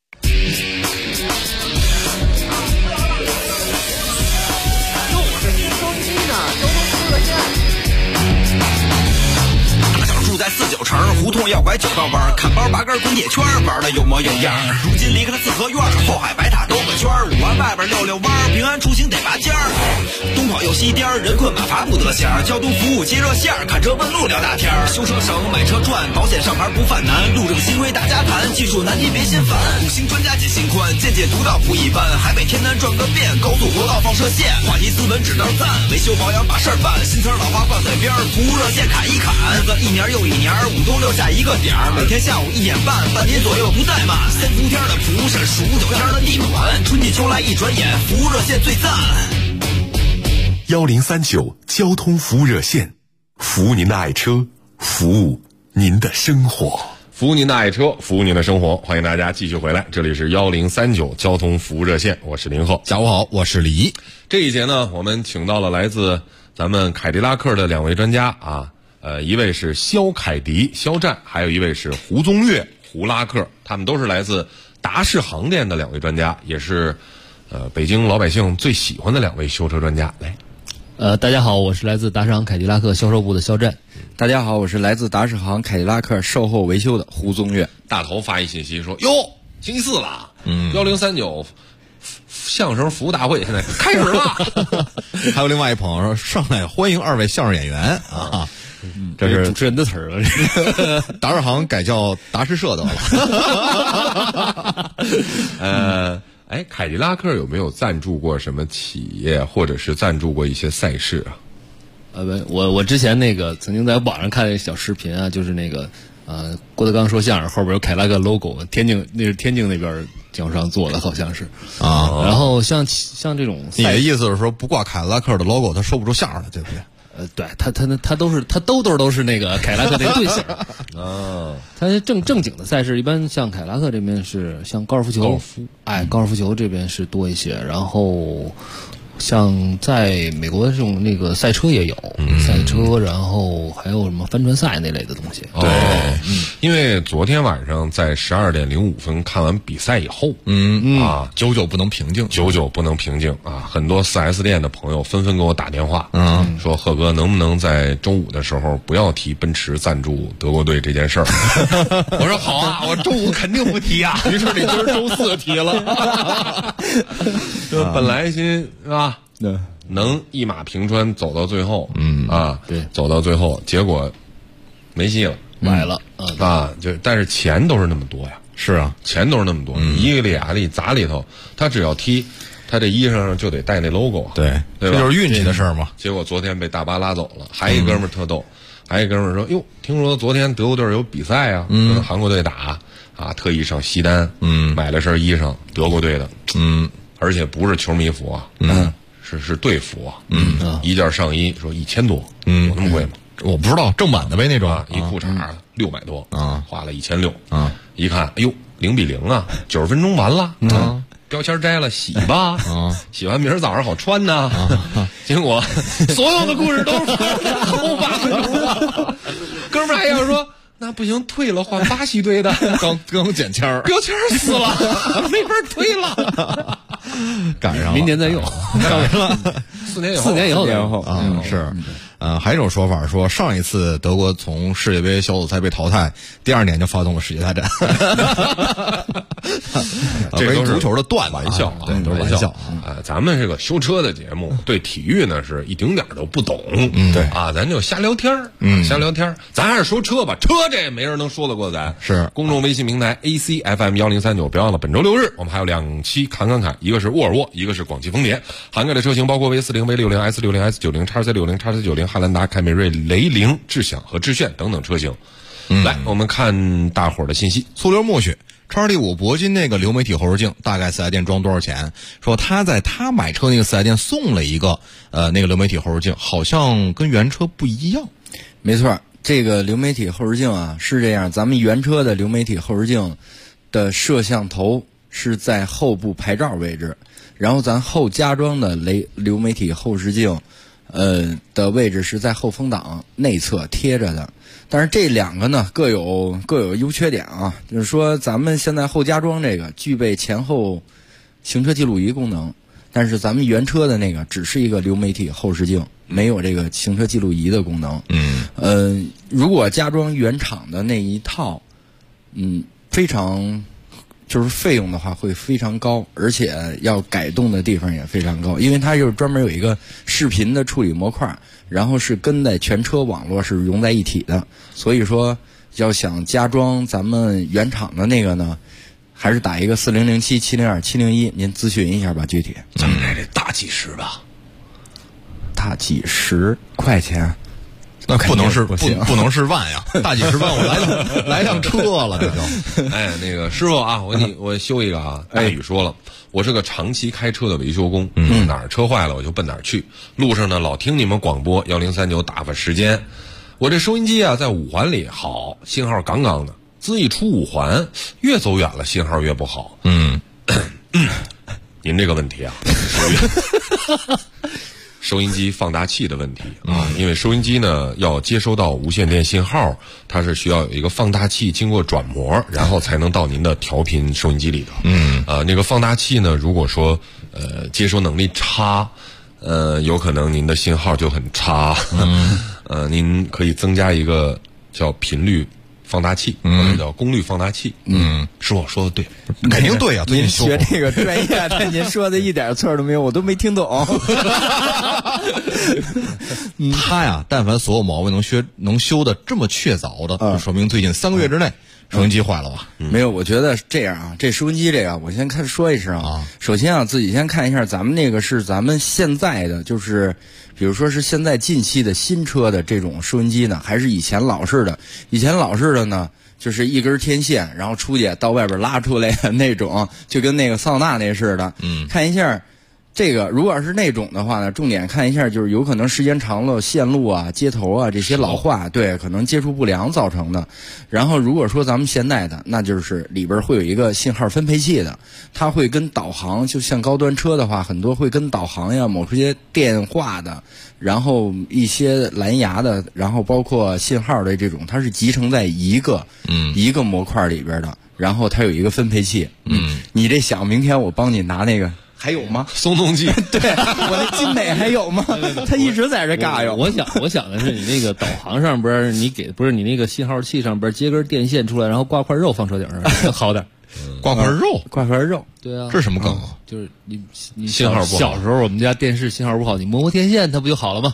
在49城胡同要拐9道弯，看包拔根滚铁圈，玩的有模有样。如今离开了四合院，后海白塔兜个圈，5环外边溜溜弯，平安出行得拔尖儿。东跑又西颠，人困马乏不得闲，交通服务接热线，看车问路聊大天。修车省，买车赚，保险上牌不犯难，路政新规大家谈，技术难题别心烦。5星专家解心宽，见解独到不一般，海北天南转个遍，高速国道放射线，话题斯文只道赞，维修保养把事儿办，新词老话挂嘴边，服务热线砍一砍，一年又一年，5东6下一个点儿，每天下午1点半，半年左右不怠慢。3伏天的蒲是数9天的地暖，春季秋来一转眼，服务热线最赞。 1039交通服务热线，服务您的爱车，服务您的生活， 服务您的爱车，服务您的生活。欢迎大家继续回来，这里是1039交通服务热线，我是林鹤。 下午好，我是李怡。 这一节呢，我们请到了来自咱们凯迪拉克的2位专家啊。一位是肖凯迪肖战，还有一位是胡宗岳胡拉克，他们都是来自达仕行店的2位专家，也是北京老百姓最喜欢的2位修车专家。来， 大家好，我是来自达仕行凯迪拉克销售部的肖战。 大家好，我是来自达仕行凯迪拉克售后维修的胡宗岳。 大头发一信息说：“哟，星期4了，1039。相声服务大会现在开始了。” 还有另外一朋友说：“上来欢迎2位相声演员啊！”这是主持人的词儿了。 达仕行改叫达仕社得了。凯迪拉克有没有赞助过什么企业，或者是赞助过一些赛事啊？ 我之前曾经在网上看了一小视频啊，就是郭德纲说相声后边有凯迪拉克 logo， 天津那边经销商做的，好像是啊。然后像这种， 你的意思是说不挂凯迪拉克的 logo， 他说不出相声了，对不对？ 对，他都是那个凯迪拉克那队形啊。他正经的赛事，一般像凯迪拉克这边是像高尔夫球，高尔夫球这边是多一些。然后像在美国这种赛车也有，赛车，然后还有什么帆船赛那类的东西。 对，因为昨天晚上在12点05分看完比赛以后， 久久不能平静啊！很多4S 店的朋友纷纷给我打电话，说贺哥能不能在周5的时候不要提奔驰赞助德国队这件事儿？我说好啊，我周5肯定不提啊。于是你今儿周4提了，就本来心是吧？能一马平川走到最后， 对， 走到最后，结果没戏了， 买了但是钱都是那么多呀， 是啊， 钱都是那么多，一个俩力砸里头，他只要踢，他这衣裳上就得带那 logo， 对吧？这就是运气的事儿嘛。 结果昨天被大巴拉走了，还一哥们儿特逗，还一哥们儿说：“哟，听说昨天德国队有比赛啊，跟韩国队打啊，特意上西单，买了身衣裳，德国队的，而且不是球迷服啊，是队服啊，一件上衣说1000多，有那么贵吗？ 我不知道，正版的呗那种， 一裤衩600多啊，花了1600啊，一看，哎呦，0比0啊，90分钟完了啊。标签摘了，洗吧，洗完明儿早上好穿呢。结果所有的故事都是后8分钟，哥们儿还要说那不行，退了换巴西队的， 刚剪签儿， 标签死了，没法退了， 赶上了， 明年再用， 赶上了 ，4年以后啊，是。还有一种说法说，上一次德国从世界杯小组赛被淘汰，第2年就发动了世界大战。 这都是足球的段子， 玩笑啊， 对，都是玩笑啊。咱们这个修车的节目，对体育呢是一丁点都不懂， 对啊，咱就瞎聊天儿，瞎聊天儿。咱还是说车吧，车这也没人能说得过咱。 是公众微信平台 ACFM 1039，别忘了本周6日我们还有2期侃，一个是沃尔沃，一个是广汽丰田，涵盖的车型包括 V40、V60、S60、S90、XC60、XC90、汉兰达、凯美瑞、雷凌、智享和致炫等等车型。来，我们看大伙儿的信息。 苏流默许XT5铂金那个流媒体后视镜大概4S店装多少钱？说他在他买车那个4S店送了一个那个流媒体后视镜，好像跟原车不一样。 没错，这个流媒体后视镜啊是这样，咱们原车的流媒体后视镜的摄像头是在后部牌罩位置， 然后咱后加装的流媒体后视镜，的位置是在后风挡内侧贴着的。但是这两个呢各有优缺点啊，就是说咱们现在后加装这个具备前后行车记录仪功能，但是咱们原车的那个只是一个流媒体后视镜，没有这个行车记录仪的功能。如果加装原厂的那一套，非常就是费用的话会非常高，而且要改动的地方也非常高，因为它就是专门有一个视频的处理模块，然后是跟在全车网络是融在一体的，所以说要想加装咱们原厂的那个呢，还是打一个4007、702、701，您咨询一下吧，具体。 咱们来这大几十吧， 大几十块钱。 那不能是不能是万呀，大几十万我来辆车了，这就。 哎，那个师傅啊，我修一个啊。大宇说了，我是个长期开车的维修工，哪儿车坏了我就奔哪儿去。路上呢老听你们广播1039打发时间。我这收音机啊在五环里好，信号杠杠的。自一出五环，越走远了信号越不好。您这个问题啊，属于收音机放大器的问题啊，因为收音机呢要接收到无线电信号，它是需要有一个放大器经过转模，然后才能到您的调频收音机里头。那个放大器呢，如果说接收能力差，有可能您的信号就很差。您可以增加一个叫频率放大器，或者叫功率放大器。师傅说的对， 肯定对啊。 您学这个专业，但您说的一点错都没有，我都没听懂。 他呀，但凡所有毛病能修的这么确凿的，就说明最近3个月之内收音机坏了吧？ 没有，我觉得这样啊，这收音机这个，我先说一声啊。首先啊，自己先看一下咱们那个是咱们现在的，就是比如说是现在近期的新车的这种收音机呢，还是以前老式的？以前老式的呢，就是一根天线，然后出去到外边拉出来的那种，就跟那个桑拿那似的。看一下。这个如果是那种的话呢，重点看一下，就是有可能时间长了线路啊、接头啊这些老化，对，可能接触不良造成的。然后如果说咱们现在的，那就是里边会有一个信号分配器的，它会跟导航，就像高端车的话，很多会跟导航呀、某些电话的，然后一些蓝牙的，然后包括信号的这种，它是集成在一个模块里边的，然后它有一个分配器。你这想明天我帮你拿那个。还有吗？ 松动剂。 对，我那金美还有吗？他一直在这嘎悠。 我想的是你那个导航上边，不是你那个信号器上边接根电线出来，然后挂块肉放车顶上，好点。 挂块肉， 对啊， 这是什么梗啊？ 就是你信号不好。 小时候我们家电视信号不好，你摸电线，它不就好了吗？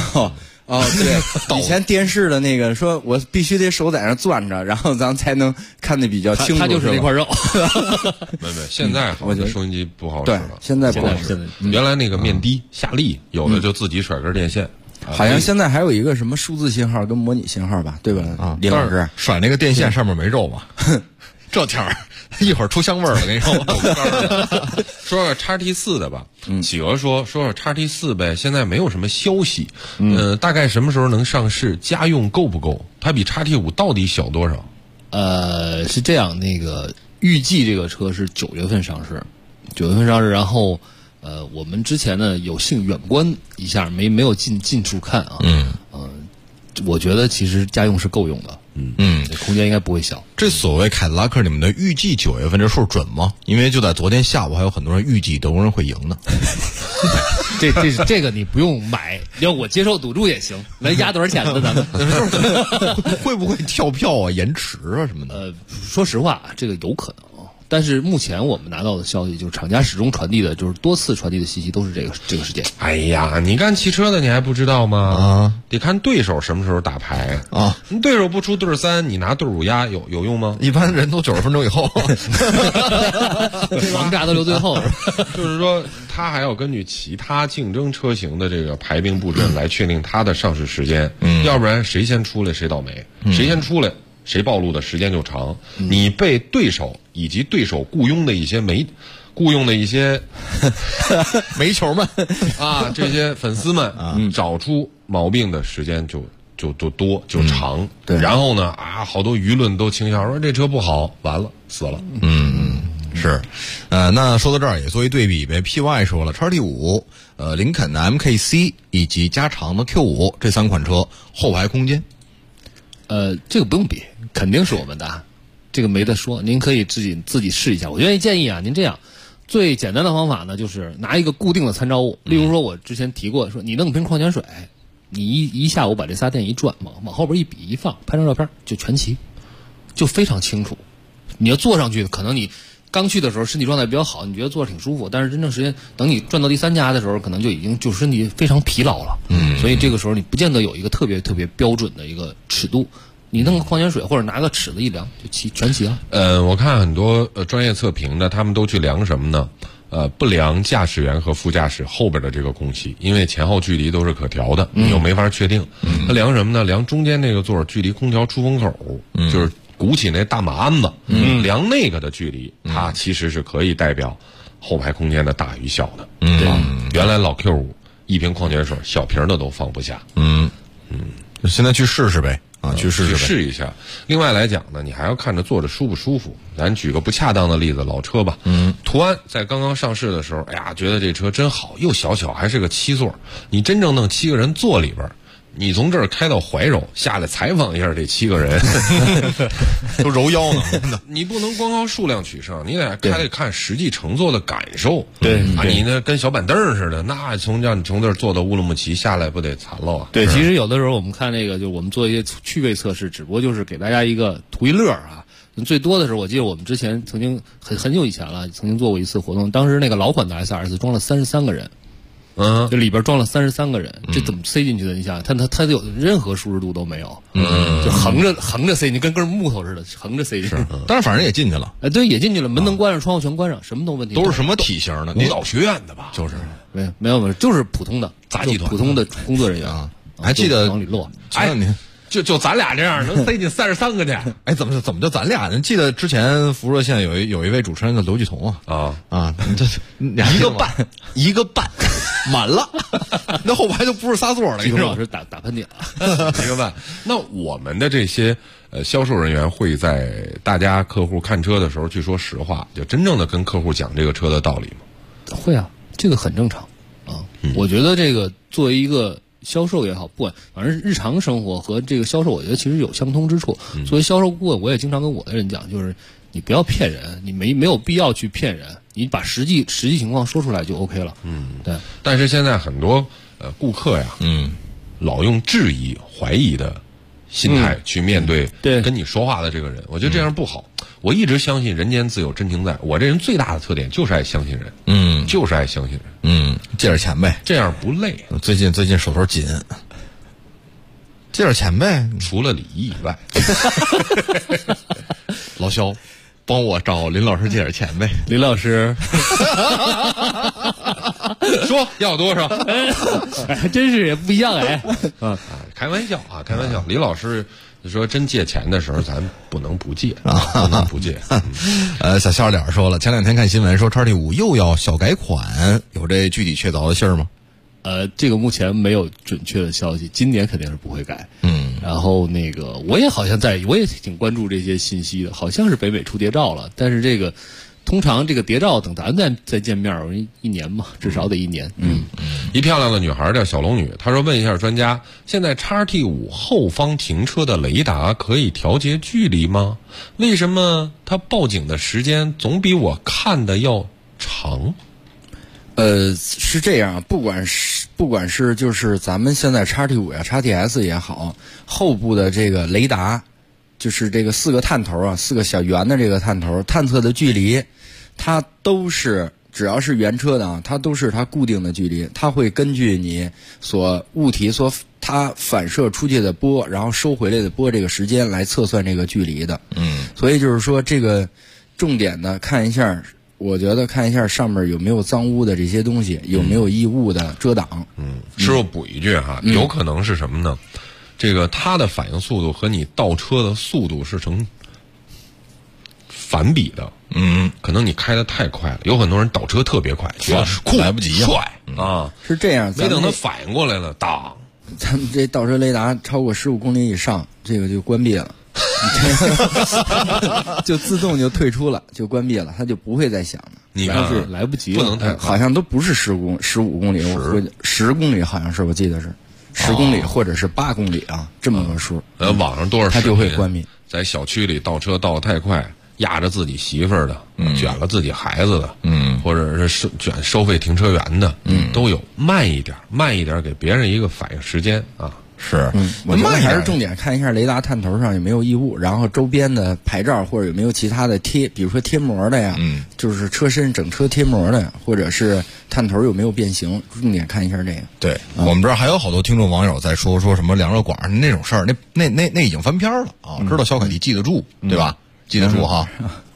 对，以前电视的那个说，我必须得手在那攥着，然后咱才能看得比较清楚。 它就是那块肉。 没，现在好多收音机不好使了。 现在不好使。 原来那个面低下力，有的就自己甩根电线。 好像现在还有一个什么数字信号跟模拟信号吧，对吧？李老师甩那个电线上面没肉吗？这天儿一会儿出香味儿了，跟你说。 说说 XT4 的吧，企鹅说说 XT4 呗，现在没有什么消息。大概什么时候能上市？家用够不够？它比 XT5 到底小多少？ 是这样，那个预计这个车是9月份上市，然后我们之前呢有幸远观一下，没有近处看啊。我觉得其实家用是够用的。空间应该不会小。 这所谓凯迪拉克你们的预计9月份这数准吗？因为就在昨天下午，还有很多人预计德国人会赢呢。 这个你不用买，要我接受赌注也行。来压多少钱的咱们？ 会不会跳票啊、延迟啊什么的？ 说实话，这个有可能。但是目前我们拿到的消息，就是厂家始终传递的，就是多次传递的信息都是这个时间。 哎呀，你干汽车的你还不知道吗？得看对手什么时候打牌啊。你对手不出对3，你拿对5压有用吗？ 一般人都90分钟以后， 王炸都留最后。 就是说，他还要根据其他竞争车型的这个排兵布阵来确定它的上市时间。要不然谁先出来谁倒霉，谁先出来。谁暴露的时间就长，你被对手以及对手雇佣的一些煤球们啊，这些粉丝们找出毛病的时间就多就长。 对， 然后呢好多舆论都倾向说这车不好，完了死了。 是，那说到这儿也作为对比呗。PY 说了 ，XT5、林肯的 MKC 以及加长的 Q5这3款车后排空间， 这个不用比，肯定是我们的，这个没得说。您可以自己试一下。我建议啊，您这样，最简单的方法呢，就是拿一个固定的参照物，例如说我之前提过，说你弄瓶矿泉水，你一下午把这仨电一转，往后边一比一放，拍张照片就全齐，就非常清楚。你要坐上去，可能你刚去的时候身体状态比较好，你觉得坐着挺舒服，但是真正时间等你转到第3家的时候，可能就已经就身体非常疲劳了。所以这个时候你不见得有一个特别标准的一个尺度，你弄个矿泉水或者拿个尺子一量就全齐了。 我看很多专业测评的，他们都去量什么呢？不量驾驶员和副驾驶后边的这个空隙，因为前后距离都是可调的，你又没法确定。那量什么呢？量中间那个座距离空调出风口，就是鼓起那大马鞍子，量那个的距离，它其实是可以代表后排空间的大与小的。原来老 Q5一瓶矿泉水小瓶的都放不下。 现在去试试呗。去试一下。另外来讲呢，你还要看着坐着舒不舒服。咱举个不恰当的例子，老车吧。途安在刚刚上市的时候，哎呀，觉得这车真好，又小巧，还是个7座。你真正弄7个人坐里边，你从这儿开到怀柔下来采访一下这7个人， 都揉腰呢。 你不能光靠数量取胜，你得看实际乘坐的感受。 对啊，你那跟小板凳似的，那让你从这儿坐到乌鲁木齐下来，不得惨了啊？ 对，其实有的时候我们看那个，就我们做一些趣味测试，只不过就是给大家一个图一乐啊。最多的时候，我记得我们之前曾经很久以前了，曾经做过一次活动，当时那个老款的 SRS 装了33个人。这里边装了33个人，这怎么塞进去的？你想想，它有任何舒适度都没有，就横着塞，你跟根木头似的，横着塞进去。 但是反正也进去了， 对，也进去了，门能关上，窗户全关上，什么都问题。 都是什么体型的？ 舞蹈学院的吧？ 就是没有，就是普通的杂技团， 普通的工作人员啊。 还记得往里落， 就咱俩这样能塞进33个去？ 哎，怎么就咱俩呢？记得之前福州县有一位主持人叫刘继彤这一个半满了，那后排就不是仨座了。 继彤老师打喷嚏了， 一个半。那我们的这些销售人员会在大家客户看车的时候去说实话，就真正的跟客户讲这个车的道理吗？ 会啊，这个很正常啊。我觉得这个作为一个销售也好，不管反正日常生活和这个销售，我觉得其实有相通之处。作为销售顾问，我也经常跟我的人讲，就是你不要骗人，你没有必要去骗人，你把实际情况说出来就 OK 了。对。 但是现在很多顾客呀，老用质疑、怀疑的心态去面对跟你说话的这个人，我觉得这样不好。我一直相信人间自有真情在，我这人最大的特点就是爱相信人，就是爱相信人， 借点钱呗， 这样不累。 最近手头紧，借点钱呗， 除了礼仪以外。 老肖，帮我找林老师借点钱呗。 林老师， 说要多少？ 还真是也不一样哎。 开玩笑啊，开玩笑。李老师说真借钱的时候，咱不能不借不能不借。 小笑脸说了，前2天看新闻说XT5又要小改款，有这具体确凿的信儿吗？ 这个目前没有准确的消息，今年肯定是不会改。然后那个我也挺关注这些信息的，好像是北美出谍照了，但是这个通常这个谍照等咱再见面一年嘛，至少得1年。 一漂亮的女孩叫小龙女，她说问一下专家，现在 XT5 后方停车的雷达可以调节距离吗？为什么它报警的时间总比我看的要长？ 是这样，不管是就是咱们现在 XT5 呀 XTS 也好，后部的这个雷达，就是这个4个探头啊，4个小圆的这个探头探测的距离，它都是只要是原车的啊，它都是它固定的距离，它会根据你物体它反射出去的波，然后收回来的波这个时间来测算这个距离的。所以就是说这个重点的看一下。我觉得看一下上面有没有脏污的这些东西，有没有异物的遮挡。 师傅补一句哈，有可能是什么呢？这个它的反应速度和你倒车的速度是成反比的。可能你开得太快了，有很多人倒车特别快， 来不及帅啊！ 是这样， 没等他反应过来了，当。 咱们这倒车雷达超过15公里以上，这个就关闭了。 就自动就退出了，就关闭了，它就不会再响了。 你看是来不及了， 不能太快， 好像都不是15公里，10公里好像是，我记得是10公里或者是8公里啊，这么个数。 网上多少它就会关闭。 在小区里倒车倒得太快，压着自己媳妇儿的，卷了自己孩子的，或者是卷收费停车员的，都有。慢一点，给别人一个反应时间啊。 是， 我觉得还是重点看一下雷达探头上有没有异物，然后周边的牌照或者有没有其他的比如说贴膜的呀，就是车身整车贴膜的呀，或者是探头有没有变形，重点看一下这个。 对，我们这儿还有好多听众网友在说什么凉热管那种事儿，那已经翻篇了啊！知道小凯迪记得住，对吧？记得住哈。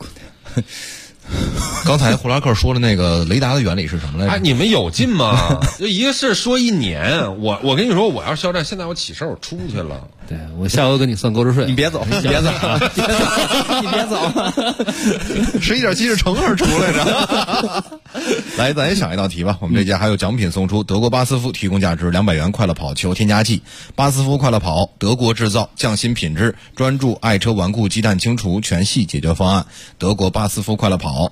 刚才胡拉克说的那个雷达的原理是什么来着？ 你们有劲吗？就一个事说1年，我跟你说，我要是肖战，现在我起身我出去了。 对，我下回跟你算购置税。 你别走，你别走，你别走。 11.7是乘2出来着。来，咱也想一道题吧。我们这届还有奖品送出，德国巴斯夫提供价值200元快乐跑球添加剂。巴斯夫快乐跑，德国制造，匠心品质，专注爱车顽固鸡蛋清除全系解决方案。德国巴斯夫快乐跑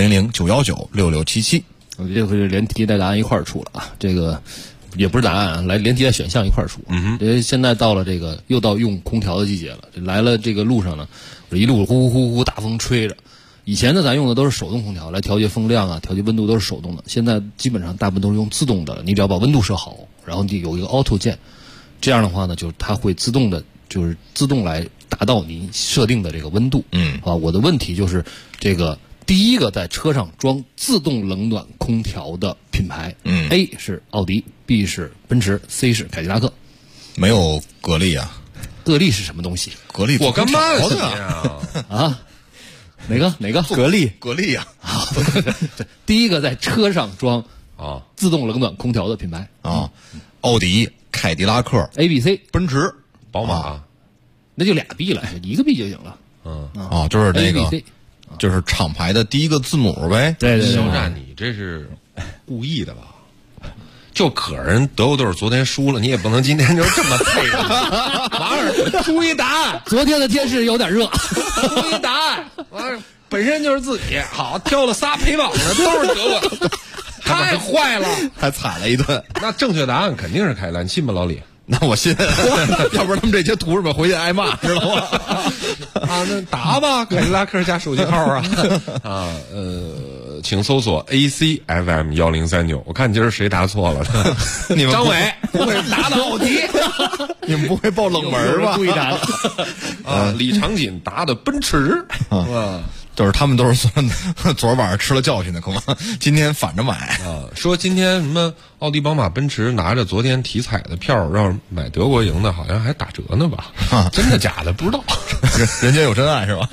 ，400-919-6677。 我这回是连题带答案一块儿出了啊，这个也不是答案啊，来连题带选项一块儿出。因为现在到了又到用空调的季节了，来了这个路上呢，我一路呼呼呼大风吹着。以前呢，咱用的都是手动空调来调节风量啊，调节温度都是手动的。现在基本上大部分都是用自动的，你只要把温度设好，然后你有一个 auto 键，这样的话呢，就是它会自动来达到你设定的这个温度。我的问题就是这个第一个在车上装自动冷暖空调的品牌，A 是奥迪 ，B 是奔驰 ，C 是凯迪拉克， 没有格力啊。 格力是什么东西？ 格力我干嘛呀？啊？哪个？ 格力呀！ 第一个在车上装自动冷暖空调的品牌啊，奥迪、凯迪拉克、 ABC、 奔驰、 宝马， 那就俩 B 了，一个 B 就行了。 就是那个 ABC， 就是厂牌的第一个字母呗。 对。 肖战，你这是故意的吧？就可人德国队昨天输了，你也不能今天就这么配合。完了，出一答案， 昨天的天是有点热， 出一答案，完了本身就是自己好，挑了仨陪跑的都是德国，太坏了， 还踩了一顿。 那正确答案肯定是凯兰，信吧，老李？ 那我信，要不然他们这些图什么回去挨骂，知道吗？ 那答吧，凯迪拉克加手机号啊。请搜索 ACFM 1039。我看今儿谁答错了？ 你们张伟不会答的奥迪， 你们不会报冷门吧？ 故意答的李长锦答的奔驰就是他们都是算昨晚上吃了教训的，可能今天反着买说今天什么奥迪、宝马、奔驰拿着昨天体彩的票，让买德国赢的，好像还打折呢吧？真的假的？不知道， 人间有真爱是吧？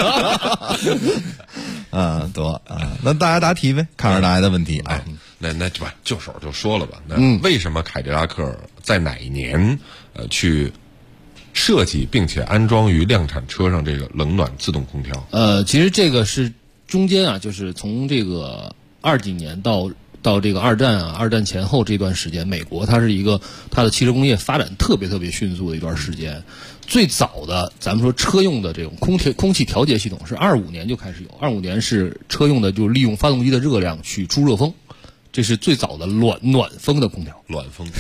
那大家答题呗，看看大家的问题。 那就手就说了吧。那为什么凯迪拉克在哪一年去设计并且安装于量产车上这个冷暖自动空调？ 其实这个是中间啊，就是从这个20几年到这个二战前后这段时间，美国它是它的汽车工业发展特别迅速的一段时间。最早的咱们说车用的这种空气调节系统是25年就开始有，25年是车用的，就是利用发动机的热量去出热风，这是最早的暖风的空调。 暖风，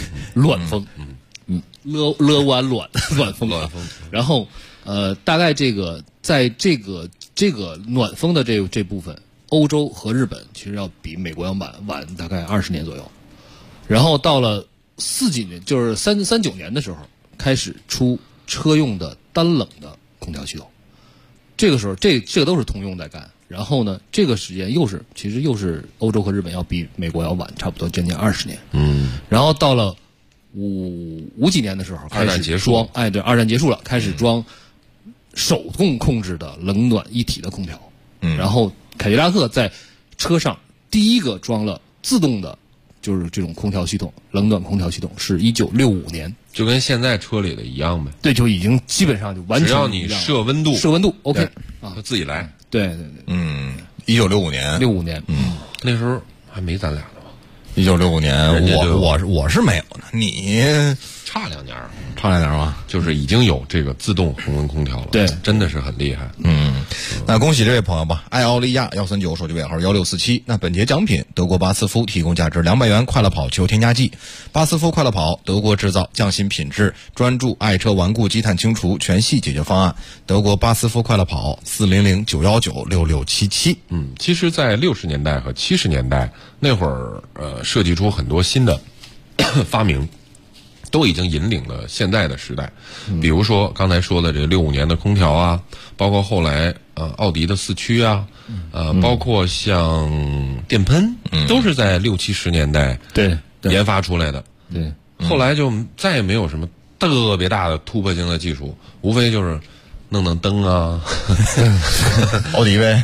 暖风。然后大概在这个暖风的这部分，欧洲和日本其实要比美国要晚大概20年左右。然后到了40几年，就是39年的时候，开始出车用的单冷的空调系统。这个时候这个都是通用在干。然后呢，这个时间其实又是欧洲和日本要比美国要晚差不多将近20年。然后到了五几年的时候开始装，对，二战结束了，开始装手动控制的冷暖一体的空调。然后凯迪拉克在车上第一个装了自动的，就是这种空调系统，冷暖空调系统是1965年， 就跟现在车里的一样呗。 对，就已经基本上就完全只要你设温度 ，OK 啊，他自己来。 对， 1965年， 65年， 那时候还没咱俩呢吧？ 1965年，我是没有的，你差2年， 差2年吧， 就是已经有这个自动恒温空调了， 对， 真的是很厉害。 那恭喜这位朋友吧，爱奥利亚139手机尾号1647。那本节奖品德国巴斯夫提供价值200元快乐跑球添加剂，巴斯夫快乐跑，德国制造，匠心品质，专注爱车顽固积碳清除全系解决方案。德国巴斯夫快乐跑400-919-6677。 其实，在60年代和70年代那会儿，设计出很多新的发明。都已经引领了现在的时代，比如说刚才说的这65年的空调啊，包括后来奥迪的4驱啊，包括像电喷，都是在60、70年代研发出来的。 对， 后来就再也没有什么特别大的突破性的技术，无非就是弄灯啊， 奥迪呗，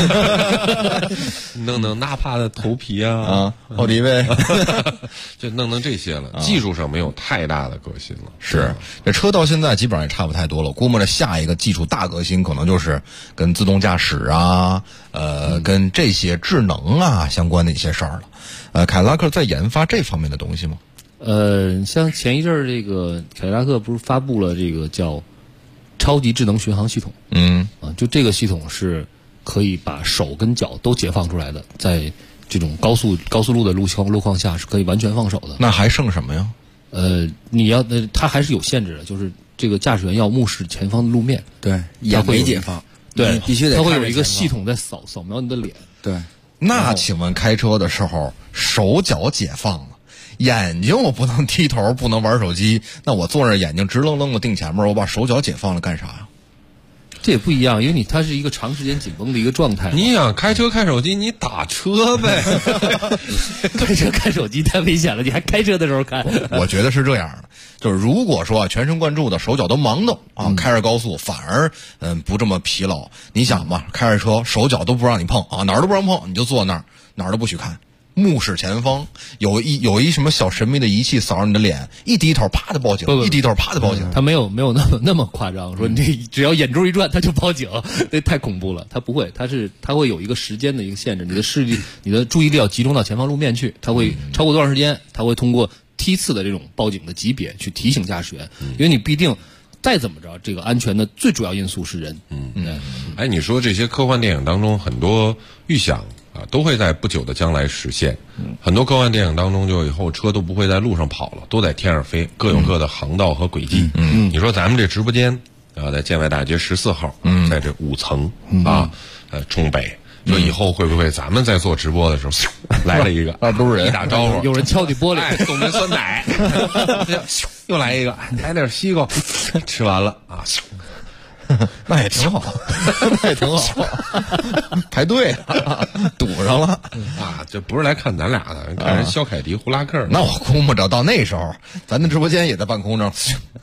弄纳帕的头皮啊， 奥迪呗， 就弄这些了。技术上没有太大的革新了。 是，这车到现在基本上也差不太多了。估摸着下一个技术大革新可能就是跟自动驾驶啊，跟这些智能啊相关的一些事儿了。凯迪拉克在研发这方面的东西吗？ 像前一阵儿这个凯迪拉克不是发布了这个叫超级智能巡航系统，就这个系统是可以把手跟脚都解放出来的，在这种高速路的路况下是可以完全放手的。 那还剩什么呀？ 它还是有限制的，就是这个驾驶员要目视前方的路面， 对，眼没解放， 对， 必须得。 它会有一个系统在扫描你的脸。 对， 那请问开车的时候手脚解放了？眼睛我不能低头，不能玩手机，那我坐那眼睛直愣愣的定前面，我把手脚解放了干啥呀？ 这也不一样，因为它是一个长时间紧绷的一个状态。 你想开车看手机，你打车呗。 开车看手机太危险了，你还开车的时候看。 我觉得是这样的，就是如果说全神贯注的，手脚都忙动啊，开着高速反而不这么疲劳。你想吧，开着车手脚都不让你碰啊，哪儿都不让碰，你就坐那儿，哪儿都不许看。目视前方，有一什么小神秘的仪器扫着你的脸，一低头啪的报警，一低头啪的报警。 他没有那么夸张，说你只要眼珠一转他就报警，那太恐怖了。他不会，他会有一个时间的一个限制，你的视力、你的注意力要集中到前方路面去，他会超过多长时间，他会通过梯次的这种报警的级别去提醒驾驶员，因为你必定再怎么着，这个安全的最主要因素是人。 你说这些科幻电影当中很多预想都会在不久的将来实现。很多科幻电影当中，就以后车都不会在路上跑了，都在天上飞，各有各的航道和轨迹。你说咱们这直播间在建外大街14号，在这5层冲北，说以后会不会咱们在做直播的时候来了一个都是人一打招呼， 有人敲你玻璃， 送瓶酸奶，又来一个，来点西瓜，吃完了啊。 那也挺好，那也挺好，排队堵上了啊！这不是来看咱俩的，看人肖凯迪、胡拉克。 那我估摸着到那时候，咱的直播间也在半空中，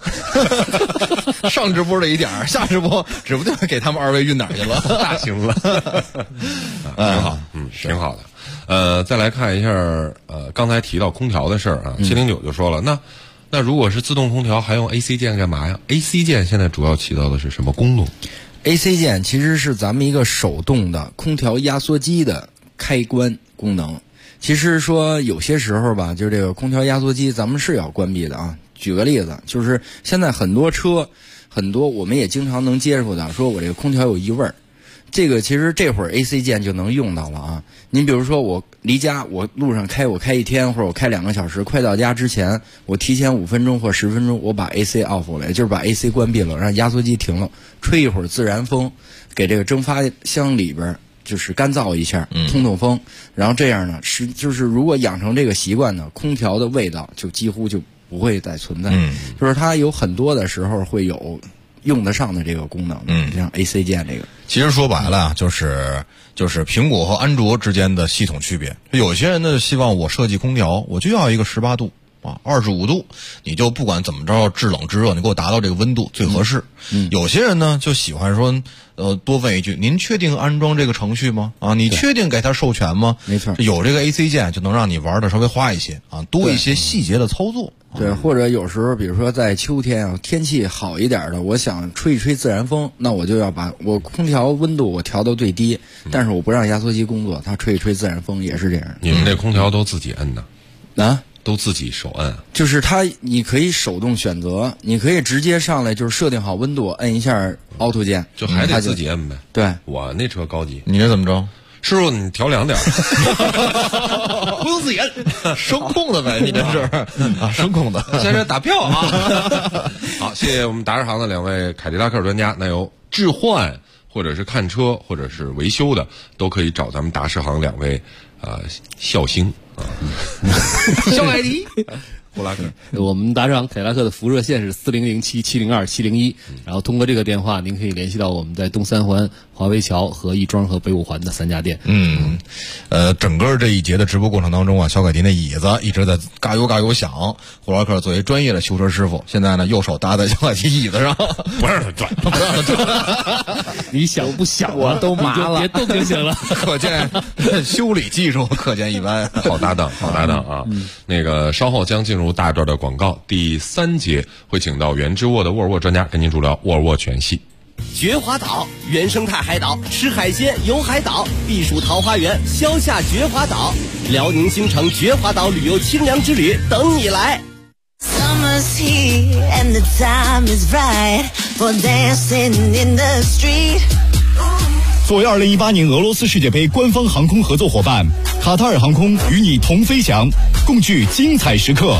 上直播这一点，下直播指不定给他们2位运哪儿去了， 大行了，挺好，挺好的。再来看一下，刚才提到空调的事儿啊，709就说了，那如果是自动空调，还用 AC 键干嘛呀 ？AC 键现在主要起到的是什么功能 ？AC 键其实是咱们一个手动的空调压缩机的开关功能。其实说有些时候吧，就这个空调压缩机咱们是要关闭的啊。举个例子，就是现在很多车，我们也经常能接触到，说我这个空调有异味儿。这个其实这会儿 AC 键就能用到了啊！您比如说我离家，我路上开1天或者我开2个小时，快到家之前，我提前5分钟或10分钟，我把 AC off 了，也就是把 AC 关闭了，让压缩机停了，吹一会儿自然风，给这个蒸发箱里边就是干燥一下，通风，然后这样呢就是如果养成这个习惯呢，空调的味道就几乎就不会再存在，就是它有很多的时候会有用得上的这个功能，像 AC 键这个。 其实说白了啊，就是苹果和安卓之间的系统区别。有些人呢希望我设计空调，我就要一个18度啊，25度，你就不管怎么着制冷制热，你给我达到这个温度最合适。有些人呢就喜欢说，多问一句，您确定安装这个程序吗？啊，你确定给他授权吗？ 没错， 有这个 AC 键就能让你玩的稍微花一些啊，多一些细节的操作。 对，或者有时候比如说在秋天啊，天气好一点的，我想吹一吹自然风，那我就要把我空调温度我调到最低，但是我不让压缩机工作，它吹一吹自然风也是这样。 你们这空调都自己摁的啊？ 都自己手摁？ 就是它，你可以手动选择，你可以直接上来就是设定好温度，摁一下 Auto 键， 就还得自己摁呗。 对， 我那车高级， 你这怎么着？ 师傅，你调凉点不用自己摁，声控的呗，你这是啊，声控的。 现在打票啊！好，谢谢我们达世行的两位凯迪拉克专家。那有置换或者是看车或者是维修的，都可以找咱们达世行两位孝星啊， 小凯迪。 布拉克， 我们达世行凯迪拉克的服务热线是4007-702-701，然后通过这个电话，您可以联系到我们在东三环、华威桥和亦庄和北五环的3家店。 整个这一节的直播过程当中啊，小凯迪那椅子一直在嘎悠嘎悠响。布拉克作为专业的修车师傅，现在呢右手搭在小凯迪椅子上， 不让他转， 不让他转。 你想不想我都麻了， 别动就行了。 可见修理技术可见一斑。 好搭档，好搭档啊！那个稍后将进入大段的广告，第3节会请到原之沃的沃尔沃专家跟您主聊沃尔沃全系。 绝华岛原生态海岛，吃海鲜游海岛，避暑桃花源，消夏绝华岛，辽宁兴城绝华岛旅游清凉之旅等你来。 Summer's here and the time is right for dancing in the street. 作为2018年俄罗斯世界杯官方航空合作伙伴，卡塔尔航空与你同飞翔，共聚精彩时刻。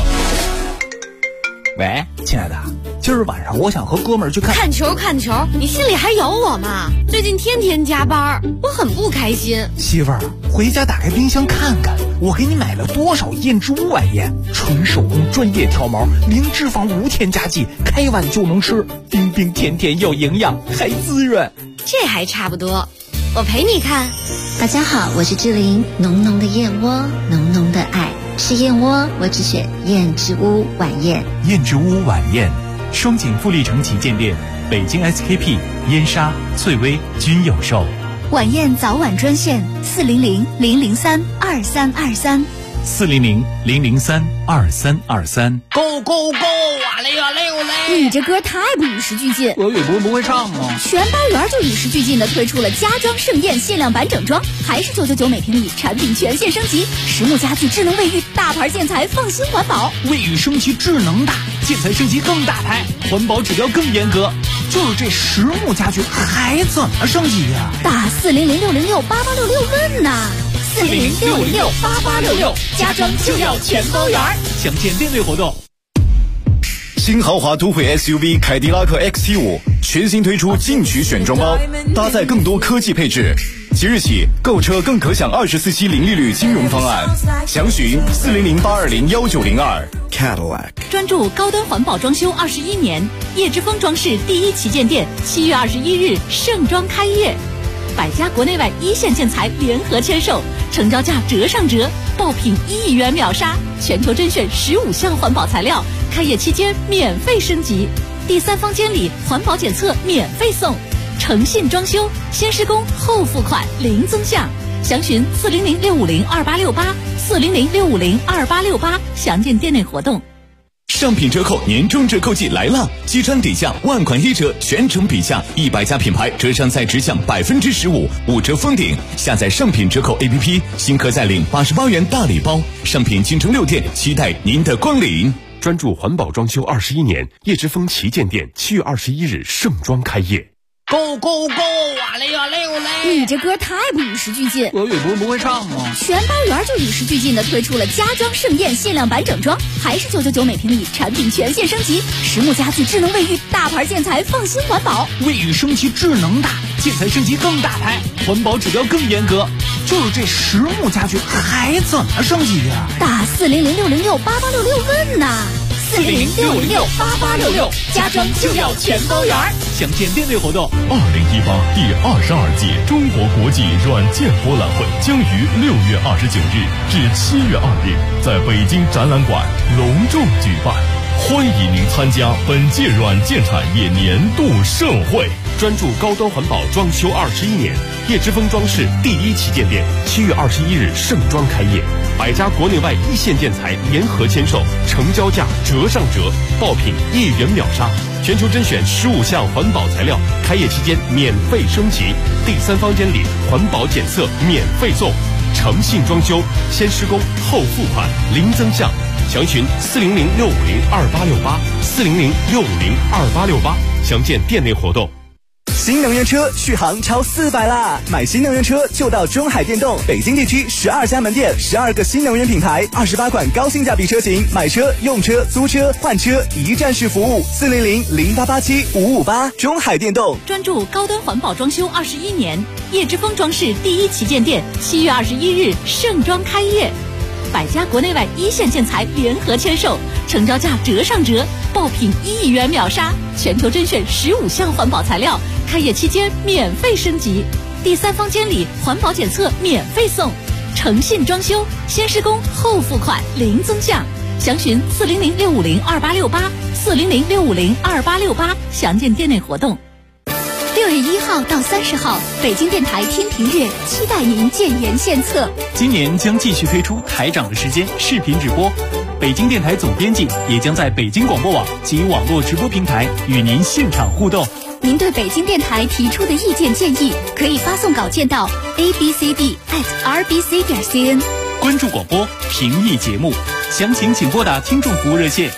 喂，亲爱的，今儿晚上我想和哥们儿去看球。你心里还有我吗？最近天天加班，我很不开心。 媳妇儿，回家打开冰箱看看，我给你买了多少燕之屋晚宴，纯手工专业挑毛，零脂肪无添加剂，开碗就能吃，冰冰甜甜有营养，还滋润。 这还差不多，我陪你看。 大家好，我是志玲，浓浓的燕窝，浓浓的爱。吃燕窝，我只选燕之屋晚宴。 燕之屋晚宴，双井富力城旗舰店、北京 SKP、燕莎、翠微均有售。 晚宴早晚专线400-003-2323。 400-003-2323。 Go go go！ 哇嘞哇嘞哇嘞！ 你这歌太不与时俱进。 俄语不会唱吗？ 全班园就与时俱进的推出了家装盛宴限量版整装，还是999每平米，产品全线升级，实木家具、智能卫浴、大牌建材，放心环保。 卫浴升级智能大，建材升级更大牌，环保指标更严格。就是这实木家具还怎么升级呀？ 打400-606-8866问呐！400-606-8866，家装就要全包圆。 详见店内活动。 新豪华都会 SUV 凯迪拉克 XT5 全新推出进取选装包，搭载更多科技配置。即日起购车更可享24期零利率金融方案，详询400-820-1902。Cadillac 专注高端环保装修21年，叶之峰装饰第1旗舰店7月21日盛装开业，百家国内外一线建材联合签售，成交价折上折，爆品1亿元秒杀，全球甄选15项环保材料，开业期间免费升级，第3方监理环保检测免费送，诚信装修，先施工后付款零增项，详询400-650-2868，400-650-2868，详见店内活动。 上品折扣年终折扣季来了，机穿底下万款1折，全程比价，100家品牌折上再直享15%，5折封顶。下载上品折扣 APP， 新客再领88元大礼包。上品京城6店，期待您的光临。 专注环保装修21年，叶之峰旗舰店7月21日盛装开业。 Go go go！ 哇嘞哇嘞哇嘞！ 你这歌太不与时俱进。 俄语不会唱吗？ 全班园就与时俱进的推出了家装盛宴限量版整装，还是999每平米，产品全线升级，实木家具、智能卫浴、大牌建材，放心环保。 卫浴升级智能大，建材升级更大牌，环保指标更严格。就是这实木家具还怎么升级呀？ 打400-606-8866问呐 400-606-8866，家装就要全包圆。 详见店内活动。 2018第22届中国国际软件博览会将于6月29日至7月2日在北京展览馆隆重举办，欢迎您参加本届软件产业年度盛会。 专注高端环保装修21年，叶之峰装饰第1旗舰店7月21日盛装开业，100家国内外一线建材联合签售，成交价折上折，爆品1元秒杀，全球甄选15项环保材料，开业期间免费升级，第3房间里环保检测免费送，诚信装修，先施工后付款，零增项。详询400-650-2868，400-650-2868，详见店内活动。 新能源车续航超400啦！买新能源车就到中海电动，北京地区12家门店，12个新能源品牌，28款高性价比车型，买车、用车、租车、换车一站式服务，400-0887-558，中海电动。 专注高端环保装修21年，叶之峰装饰第1旗舰店7月21日盛装开业，100家国内外一线建材联合签售，成交价折上折，爆品1元秒杀，全球甄选15项环保材料，开业期间免费升级，第3房间里环保检测免费送，诚信装修，先施工后付款，零增项。详询400-650-2868，400-650-2868，详见店内活动。 6月1号到30号，北京电台天平月期待您建言献策。 今年将继续推出台长的时间视频直播，北京电台总编辑也将在北京广播网及网络直播平台与您现场互动。 您对北京电台提出的意见建议，可以发送稿件到 abcd@rbc.cn。 关注广播，评议节目，详情请拨打听众服务热线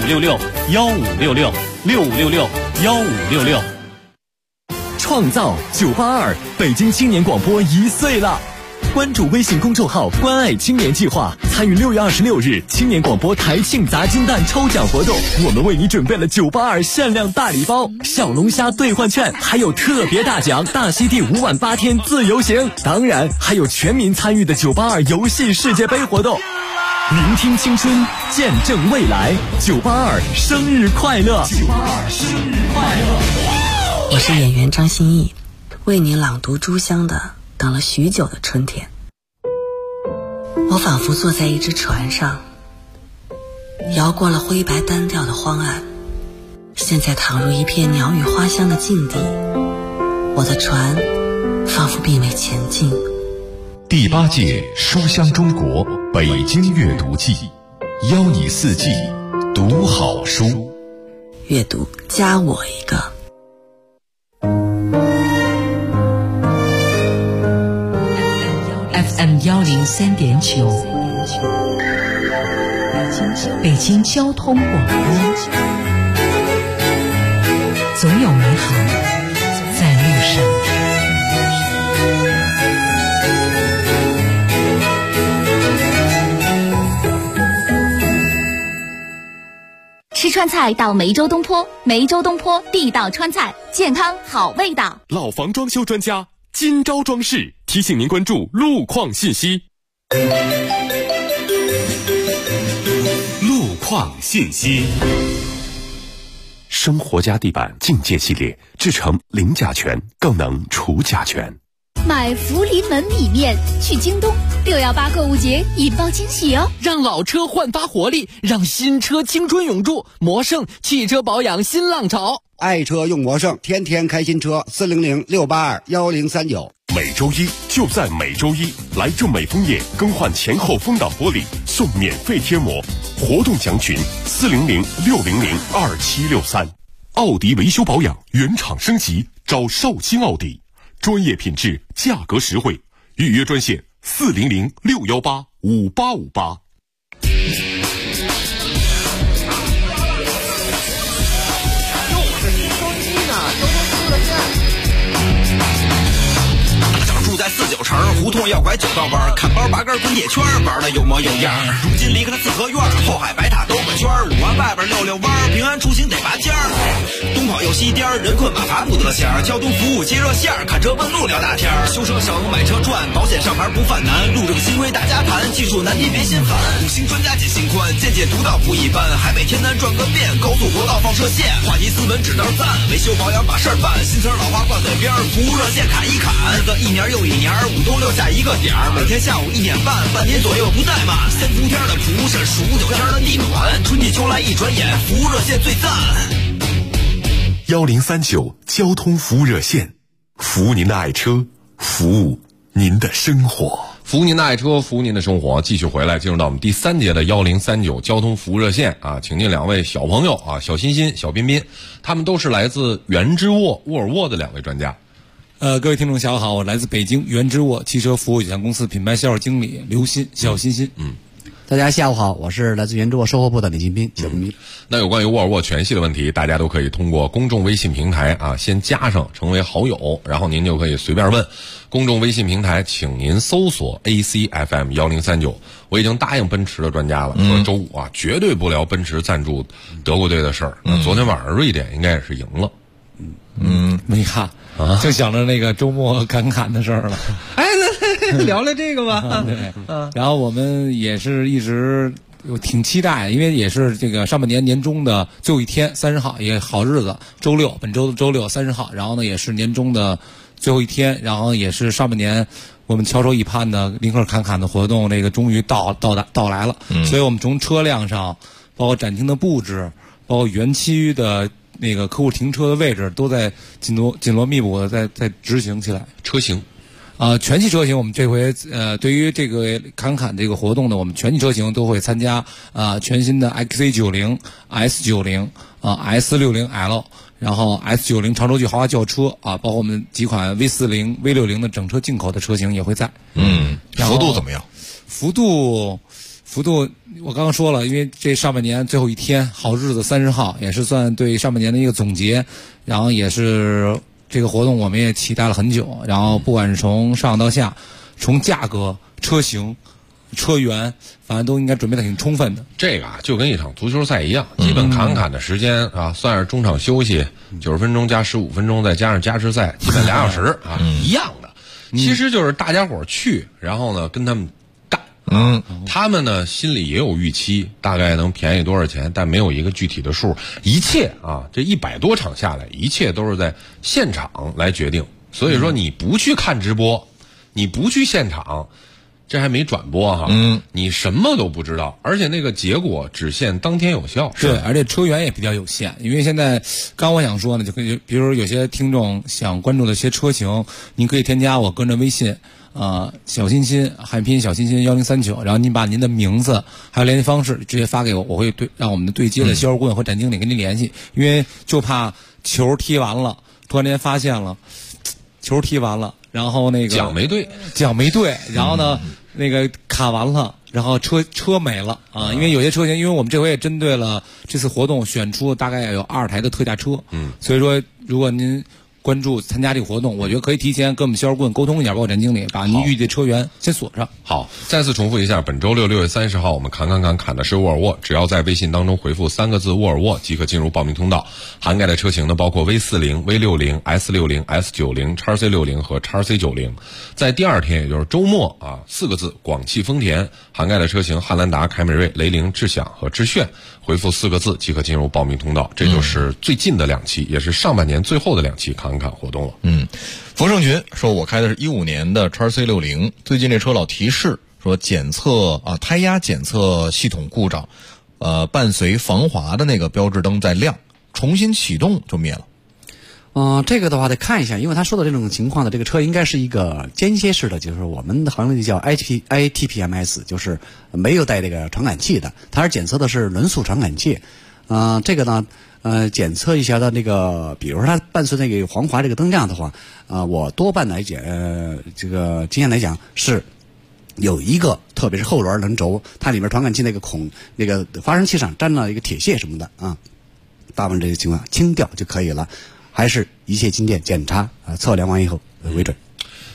6566-1566，6566-1566。 创造982，北京青年广播1岁了。关注微信公众号“关爱青年计划”，参与6月26日青年广播台庆砸金蛋抽奖活动。我们为你准备了982限量大礼包、小龙虾兑换券，还有特别大奖大溪地5晚8天自由行，当然还有全民参与的982游戏世界杯活动。聆听青春，见证未来，982生日快乐！982生日快乐！ 我是演员张歆艺，为你朗读朱湘的《等了许久的春天》。我仿佛坐在一只船上，摇过了灰白单调的荒岸，现在躺入一片鸟语花香的境地，我的船仿佛并未前进。 第8届书香中国北京阅读季，邀你4季读好书， 阅读加我一个。 FM 103.9，北京交通广播，总有美好在路上。 吃川菜到梅州东坡，梅州东坡地道川菜，健康好味道。 老房装修专家金朝装饰提醒您关注路况信息。路况信息。生活家地板境界系列制成零甲醛，更能除甲醛。 买福临门米面去京东，618购物节引爆惊喜哦！ 让老车焕发活力，让新车青春永驻。魔胜汽车保养新浪潮， 爱车用魔胜，天天开新车，400-682-1039。 每周一就在每周一，来正美枫叶更换前后风挡玻璃送免费贴膜，活动详询400-600-2763。奥迪维修保养原厂升级，找绍兴奥迪，专业品质，价格实惠，预约专线400-618-5858。 在49城胡同要拐9道弯，看包8根滚铁圈，玩的有模有样。如今离开了四合院，后海白塔兜个圈，5万外边溜溜弯儿，平安出行得拔尖儿。东跑右西颠儿，人困马乏不得闲儿。交通服务接热线儿，看车问路聊大天儿。修车省买车赚，保险上牌不犯难。路政新规大家谈，技术难题别心烦。五星专家解心宽，见解独到不一般。海北天南转个遍，高速国道放射线。话题斯文指道赞，维修保养把事儿办。新词老话挂嘴边儿，服务热线砍一砍。日子一年又一年，5都6下一个点儿。每天下午1点半，半年左右不怠慢。3伏天的蒲是数9天的地暖，春季秋来一转眼，服务热线最赞。 1039交通服务热线，服务您的爱车，服务您的生活。 服务您的爱车，服务您的生活。继续回来，进入到我们第3节的1039交通服务热线啊，请进2位小朋友啊，小欣欣、小彬彬，他们都是来自原之沃沃尔沃的2位专家。 各位听众下午好，我来自北京原之沃汽车服务有限公司品牌销售经理刘鑫，小欣欣。 大家下午好，我是来自原之沃售后部的李金斌，小彬彬。 那有关于沃尔沃全系的问题，大家都可以通过公众微信平台啊，先加上成为好友，然后您就可以随便问。公众微信平台，请您搜索 ACFM 1039。我已经答应奔驰的专家了，说周5啊绝对不聊奔驰赞助德国队的事儿。那昨天晚上瑞典应该也是赢了。 没看啊，就想着那个周末侃的事儿了。 哎，那聊聊这个吧。 对，然后我们也是一直挺期待，因为也是这个上半年年中的最后一天，30号也好日子，周六，本周的周六30号，然后呢也是年中的最后一天，然后也是上半年我们翘首以盼的林克侃的活动，这个终于到来了。所以我们从车辆上，包括展厅的布置，包括园区的那个客户停车的位置，都在紧锣密鼓的在执行起来。 车型全系车型，我们这回对于这个侃这个活动呢，我们全系车型都会参加全新的 XC90、S90、S60L， 然后 S90 长轴距豪华轿车包括我们几款 V40、V60 的整车进口的车型也会在。 幅度怎么样？ 幅度，我刚刚说了，因为这上半年最后一天，好日子30号，也是算对上半年的一个总结，然后也是这个活动我们也期待了很久，然后不管是从上到下，从价格、车型、车源，反正都应该准备的挺充分的。 这个就跟一场足球赛一样，基本侃的时间啊，算是中场休息90分钟加15分钟，再加上加时赛，基本2小时啊，一样的。其实就是大家伙去，然后呢跟他们干。他们呢心里也有预期，大概能便宜多少钱，但没有一个具体的数。一切啊，这100多场下来，一切都是在现场来决定。所以说你不去看直播，你不去现场，这还没转播哈，你什么都不知道，而且那个结果只限当天有效。 对，而且车源也比较有限，因为现在刚我想说呢，就可以，比如有些听众想关注的一些车型，您可以添加我个人的微信。小欣欣汉拼小欣欣1039，然后您把您的名字还有联系方式直接发给我，我会让我们的对接的销售顾问和展经理跟您联系，因为就怕球踢完了，突然间发现了球踢完了，然后那个奖没对， 然后呢那个卡完了，然后车没了啊，因为有些车型，因为我们这回也针对了这次活动选出大概有2台的特价车，所以说如果您关注参加这个活动，我觉得可以提前跟我们销售顾问沟通一下，包括展经理，把您预计的车源先锁上。 好，再次重复一下，本周6月30号我们侃的是沃尔沃，只要在微信当中回复3个字沃尔沃即可进入报名通道，涵盖的车型呢包括 V40、V60、S60、S90、XC60 和 XC90。在第2天，也就是周末啊，4个字广汽丰田，涵盖的车型汉兰达、凯美瑞、雷凌、智享和致炫，回复4个字即可进入报名通道。这就是最近的2期，也是上半年最后的2期侃活动了。 冯胜群说，我开的是15年的 XC60， 最近这车老提示说检测胎压检测系统故障，伴随防滑的那个标志灯在亮，重新启动就灭了。 这个的话得看一下，因为他说的这种情况的这个车应该是一个间歇式的，就是我们的行业里叫 ITPMS， 就是没有带这个传感器的，它是检测的是轮速传感器。这个呢检测一下的那个，比如说它伴随那个黄滑这个灯亮的话，我多半来讲，这个经验来讲是有一个，特别是后轮轮轴，它里面传感器那个孔，那个发生器上粘了一个铁屑什么的啊，大部分这个情况清掉就可以了，还是一切进店检查测量完以后为准。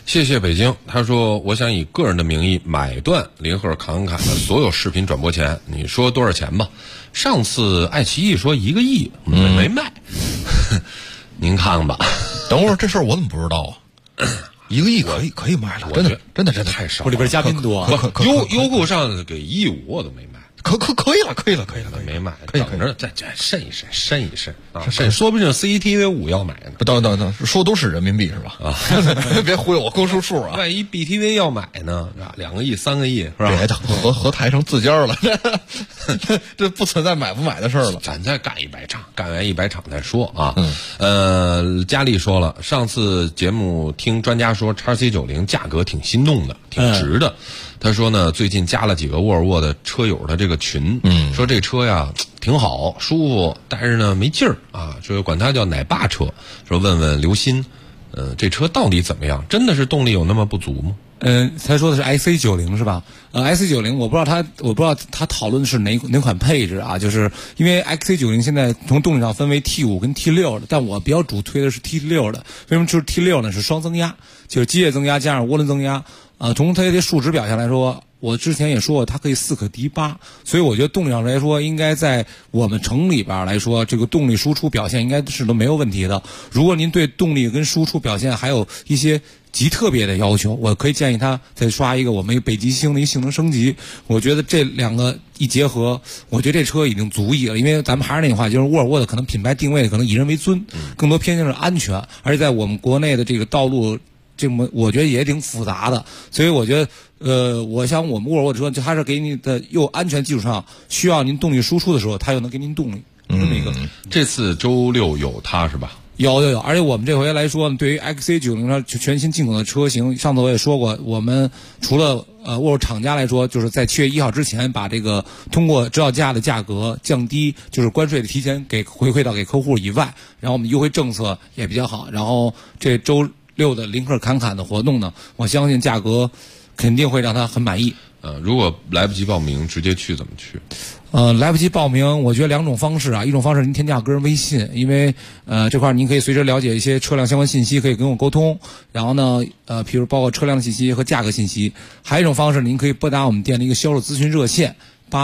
谢谢北京，他说我想以个人的名义买断林赫侃侃的所有视频转播权，你说多少钱吧？上次爱奇艺说1个亿，没卖，您看看吧。 等会儿这事儿我怎么不知道啊？1个亿可以卖了，真的太少了。 我里边嘉宾多， 优酷上给1亿5我都没卖。 可以了， 没买，等着再审一审啊，说不定 CCTV5 要买呢。 等，说都是人民币是吧？ 啊， 别忽悠我，公数啊！ 万一 BTV 要买呢？2个亿、3个亿是吧？ 别的和台成自家了，这不存在买不买的事儿了。 咱再干100场，干完100场再说啊。佳丽说了，上次节目听专家说 XC90 价格挺心动的，挺值的。他说呢，最近加了几个沃尔沃的车友的这个群，说这车呀挺好，舒服，但是呢没劲儿啊，说管它叫奶爸车。说问问刘鑫，这车到底怎么样？真的是动力有那么不足吗？ 他说的是 XC90 是吧？XC90 我不知道他讨论的是哪款配置啊？就是因为 XC90 现在从动力上分为 T5 跟 T6 的，但我比较主推的是 T6 的。为什么就是 T6 呢？是双增压，就是机械增压加上涡轮增压。从它的数值表现来说，我之前也说过，它可以4可敌8，所以我觉得动力上来说，应该在我们城里边来说，这个动力输出表现应该是都没有问题的。如果您对动力跟输出表现还有一些极特别的要求，我可以建议他再刷一个我们北极星的一个性能升级。我觉得这两个一结合，我觉得这车已经足以了。因为咱们还是那句话，就是沃尔沃的可能品牌定位可能以人为尊，更多偏向是安全，而且在我们国内的这个道路。这么我觉得也挺复杂的，所以我觉得，我想我们沃尔沃车就它是给你的又安全基础上，需要您动力输出的时候，它又能给您动力。这么一个。 这次周6有它是吧？ 有，而且我们这回来说，对于 XC90 上全新进口的车型，上次我也说过，我们除了沃尔沃厂家来说，就是在7月1号之前把这个通过指导价的价格降低，就是关税的提前给回馈到给客户以外，然后我们优惠政策也比较好，然后这周6的林克侃侃的活动呢，我相信价格肯定会让他很满意。 如果来不及报名，直接去怎么去？ 来不及报名，我觉得2种方式啊，一种方式您添加个人微信，因为这块您可以随时了解一些车辆相关信息，可以跟我沟通。然后呢，比如包括车辆信息和价格信息。还有一种方式，您可以拨打我们店的一个销售咨询热线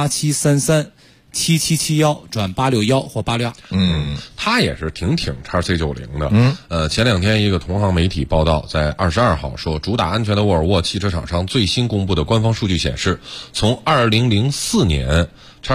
87337771转861或862。 他也是挺XC90 的。前2天一个同行媒体报道，在22号说，主打安全的沃尔沃汽车厂商最新公布的官方数据显示，从2004年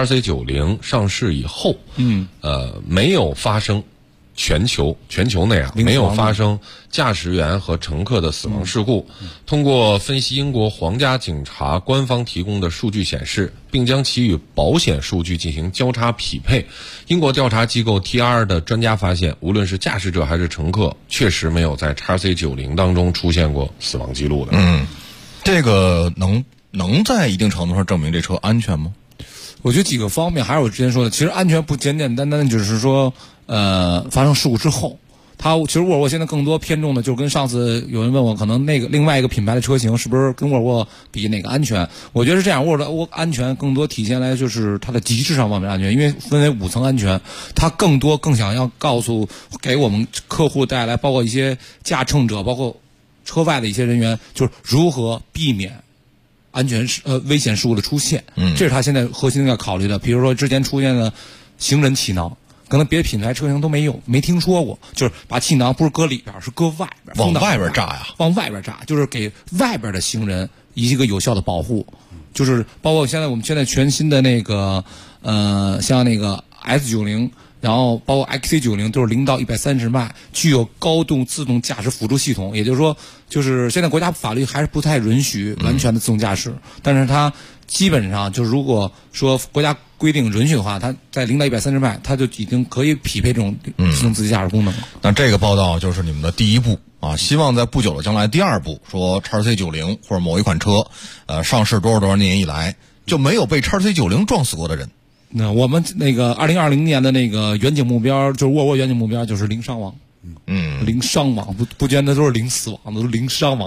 XC90 上市以后，没有发生全球内没有发生驾驶员和乘客的死亡事故。通过分析英国皇家警察官方提供的数据显示，并将其与保险数据进行交叉匹配，英国调查机构 TR 的专家发现，无论是驾驶者还是乘客，确实没有在 XC90 当中出现过死亡记录的。 这个能在一定程度上证明这车安全吗？ 我觉得几个方面，还是我之前说的，其实安全不简简单单的就是说发生事故之后，其实沃尔沃现在更多偏重的就是跟上次有人问我，可能那个另外一个品牌的车型是不是跟沃尔沃比哪个安全？我觉得是这样，沃尔沃安全更多体现来就是它的极致上方面安全，因为分为5层安全，它更想要告诉给我们客户带来，包括一些驾乘者，包括车外的一些人员，就是如何避免安全危险事故的出现。这是他现在核心要考虑的。比如说之前出现的行人气囊，可能别的品牌车型都没听说过，就是把气囊不是搁里边，是搁外边， 往外边炸呀， 往外边炸，就是给外边的行人一个有效的保护。就是包括我们现在全新的那个像那个 S90，然后包括 XC90 都是0到130迈，具有高度自动驾驶辅助系统。也就是说，就是现在国家法律还是不太允许完全的自动驾驶，但是它基本上就是如果说国家规定允许的话，它在0到130迈，它就已经可以匹配这种自动自驾驶功能。 那这个报道就是你们的第一步啊，希望在不久的将来第2步，说 XC90 或者某一款车，上市多少年以来就没有被 XC90 撞死过的人。 那我们那个2020年的那个远景目标，就是沃尔沃远景目标，就是0伤亡。0伤亡不见得都是0死亡，都是0伤亡了。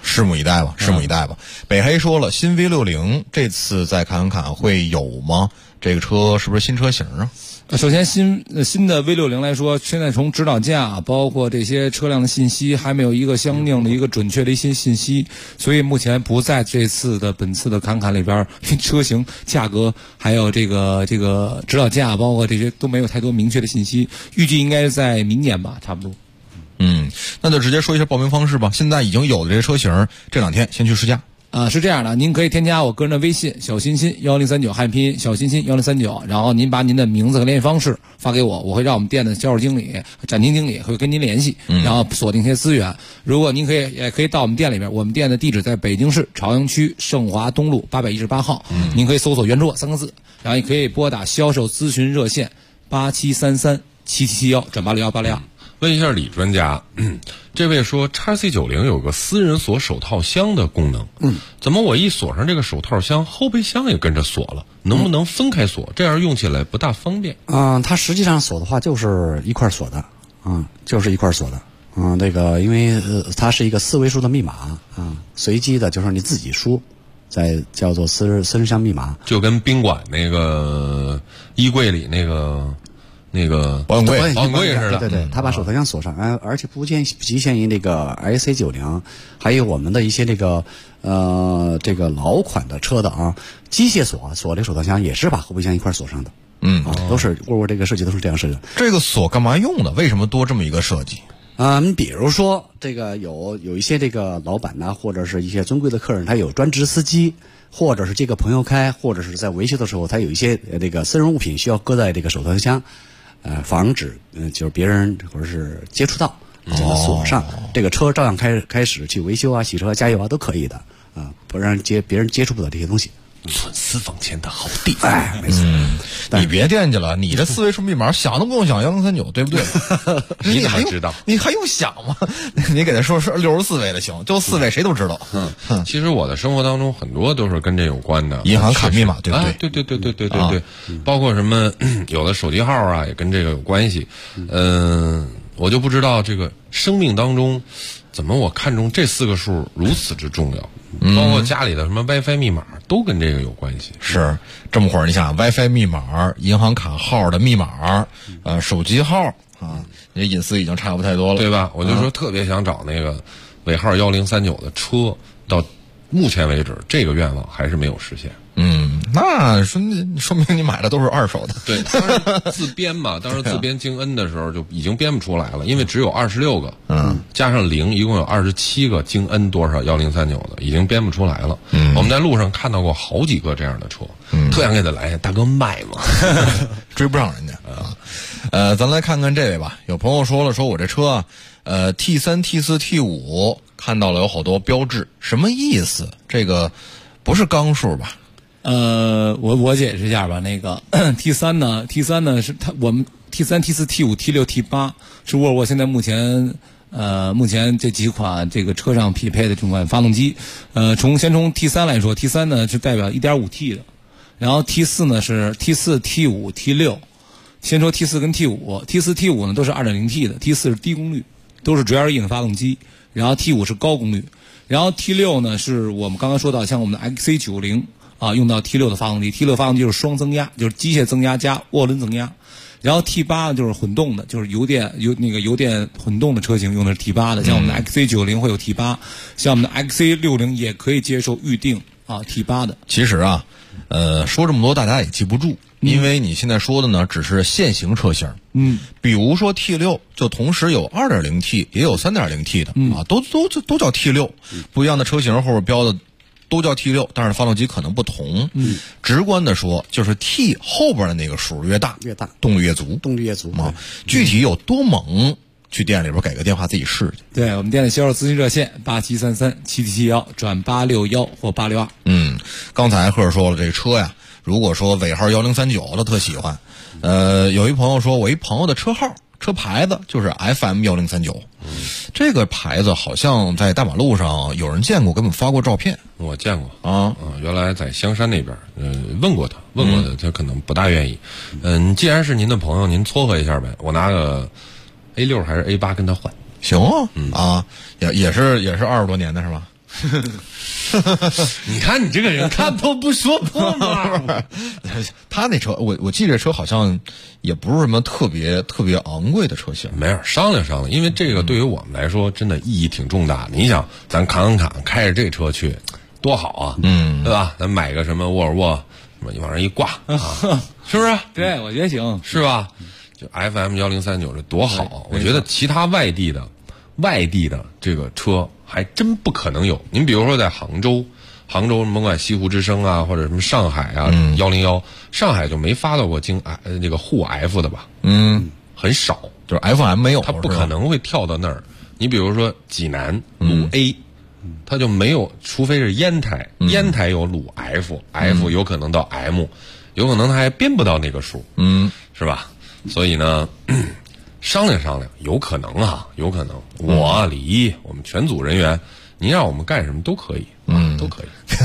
拭目以待吧，拭目以待吧。北黑说了，新 V60这次在侃侃会有吗？这个车是不是新车型啊？ 首先新的 V60来说，现在从指导价包括这些车辆的信息还没有一个相应的一个准确的一些信息，所以目前不在本次的侃侃里边，车型价格还有这个指导价包括这些都没有太多明确的信息，预计应该是在明年吧，差不多。 那就直接说一下报名方式吧。现在已经有的这些车型，这2天先去试驾。 是这样的，您可以添加我个人的微信小欣欣1039汉拼音小欣欣1039，然后您把您的名字和联系方式发给我，我会让我们店的销售经理、展厅经理会跟您联系，然后锁定一些资源。如果您也可以到我们店里面，我们店的地址在北京市朝阳区盛华东路818号，您可以搜索圆桌3个字，然后也可以拨打销售咨询热线87337771转86186。 问一下李专家，这位说 XC90 有个私人锁手套箱的功能，怎么我一锁上这个手套箱，后备箱也跟着锁了？能不能分开锁？这样用起来不大方便。 它实际上锁的话就是一块锁的，就是一块锁的。这个因为它是一个4位数的密码随机的，就是你自己输，再叫做私人箱密码， 就跟宾馆那个衣柜里那个保险柜似的。 对，他把手套箱锁上，而且不局限于那个 IC90，还有我们的一些这个老款的车的机械锁这个手套箱也是把后备箱一块锁上的。都是沃尔沃这个设计都是这样设计的。 这个锁干嘛用的？为什么多这么一个设计？ 你比如说这个有一些这个老板呢，或者是一些尊贵的客人，他有专职司机，或者是这个朋友开，或者是在维修的时候，他有一些这个私人物品需要搁在这个手套箱，防止就是别人或者是接触到，把锁上，这个车照样开始去维修洗车加油都可以的不让别人接触不到这些东西。 存私房钱的好地方，没错。 你别惦记了，你这4位数密码想都不用想，1039，对不对？ 你怎么知道？ 你还用想吗？你给他说是64位的行，就4位谁都知道。 其实我的生活当中很多都是跟这有关的， 银行卡密码，对不对？ 对，包括什么有的手机号也跟这个有关系。我就不知道这个生命当中怎么我看中这4个数如此之重要。包括家里的什么 WiFi 密码都跟这个有关系。 是这么会儿，你想 WiFi 密码、银行卡号的密码、手机号你的隐私已经差不太多了， 对吧？我就说特别想找那个尾号1039的车，到目前为止这个愿望还是没有实现。 那说明你买的都是二手的。 对，当时自编嘛，当时自编京 N 的时候就已经编不出来了，因为只有26个，加上0，一共有27个京 N 多少1039的，已经编不出来了。我们在路上看到过好几个这样的车，特想给他来，大哥卖吗？ 追不上人家咱来看看这位吧。有朋友说我这车T3、T4、T5 看到了有好多标志，什么意思？这个不是钢数吧？ 我解释一下吧。那个 T3 呢是我们 T3、T4、T5、T6、T8 是沃尔沃现在目前这几款这个车上匹配的这款发动机。先从 T3 来说 ，T3 呢是代表 1.5T 的，然后 T4 呢是 T4、T5、T6。先说 T4 跟 T5，T4、T5 呢都是 2.0T 的 ，T4 是低功率，都是 GLE 的发动机，然后 T5 是高功率，然后 T6 呢是我们刚刚说到像我们的 XC90。用到 T6 的发动机 ，T6 发动机就是双增压，就是机械增压加涡轮增压。然后 T8 就是混动的，就是油电混动的车型用的是 T8 的，像我们的 XC90 会有 T8， 像我们的 XC60 也可以接受预定T8 的。 其实说这么多大家也记不住，因为你现在说的呢只是现行车型。比如说 T6 就同时有 2.0T 也有 3.0T 的都叫 T6，不一样的车型后边标的。都叫 T6， 但是发动机可能不同。直观的说，就是 T 后边的那个数越大，动力越足。具体有多猛，去店里边给个电话自己试去。 对，我们店的销售咨询热线87337771转861或862。 刚才赫说了，这车呀，如果说尾号1039，他特喜欢。有一朋友说，我一朋友的车号。车牌子就是 FM1039，这个牌子好像在大马路上有人见过，给我们发过照片。 我见过原来在香山那边，问过他，他可能不大愿意。既然是您的朋友，您撮合一下呗，我拿个 A6 还是 A8 跟他换， 行也是20多年的是吧？ 你看你这个人，看破不说破嘛。 他那车，我记得车好像也不是什么特别昂贵的车型。 没有，商量商量，因为这个对于我们来说真的意义挺重大的。你想，咱侃开着这车去，多好啊，对吧？咱买个什么沃尔沃，什么往上一挂啊，是不是？ 对，我觉得行， 是吧？就 FM1039这多好，我觉得其他外地的这个车还真不可能有。您比如说在杭州甭管西湖之声啊，或者什么上海啊，101，上海就没发到过那个沪 F 的吧？很少， 就是 FM 没有， 它不可能会跳到那儿。你比如说济南鲁 A，它就没有，除非是烟台，烟台有鲁 F 有可能到 M， 有可能它还编不到那个数，是吧？所以呢，商量商量，有可能啊，有可能。我李一，我们全组人员，您让我们干什么都可以，都可以。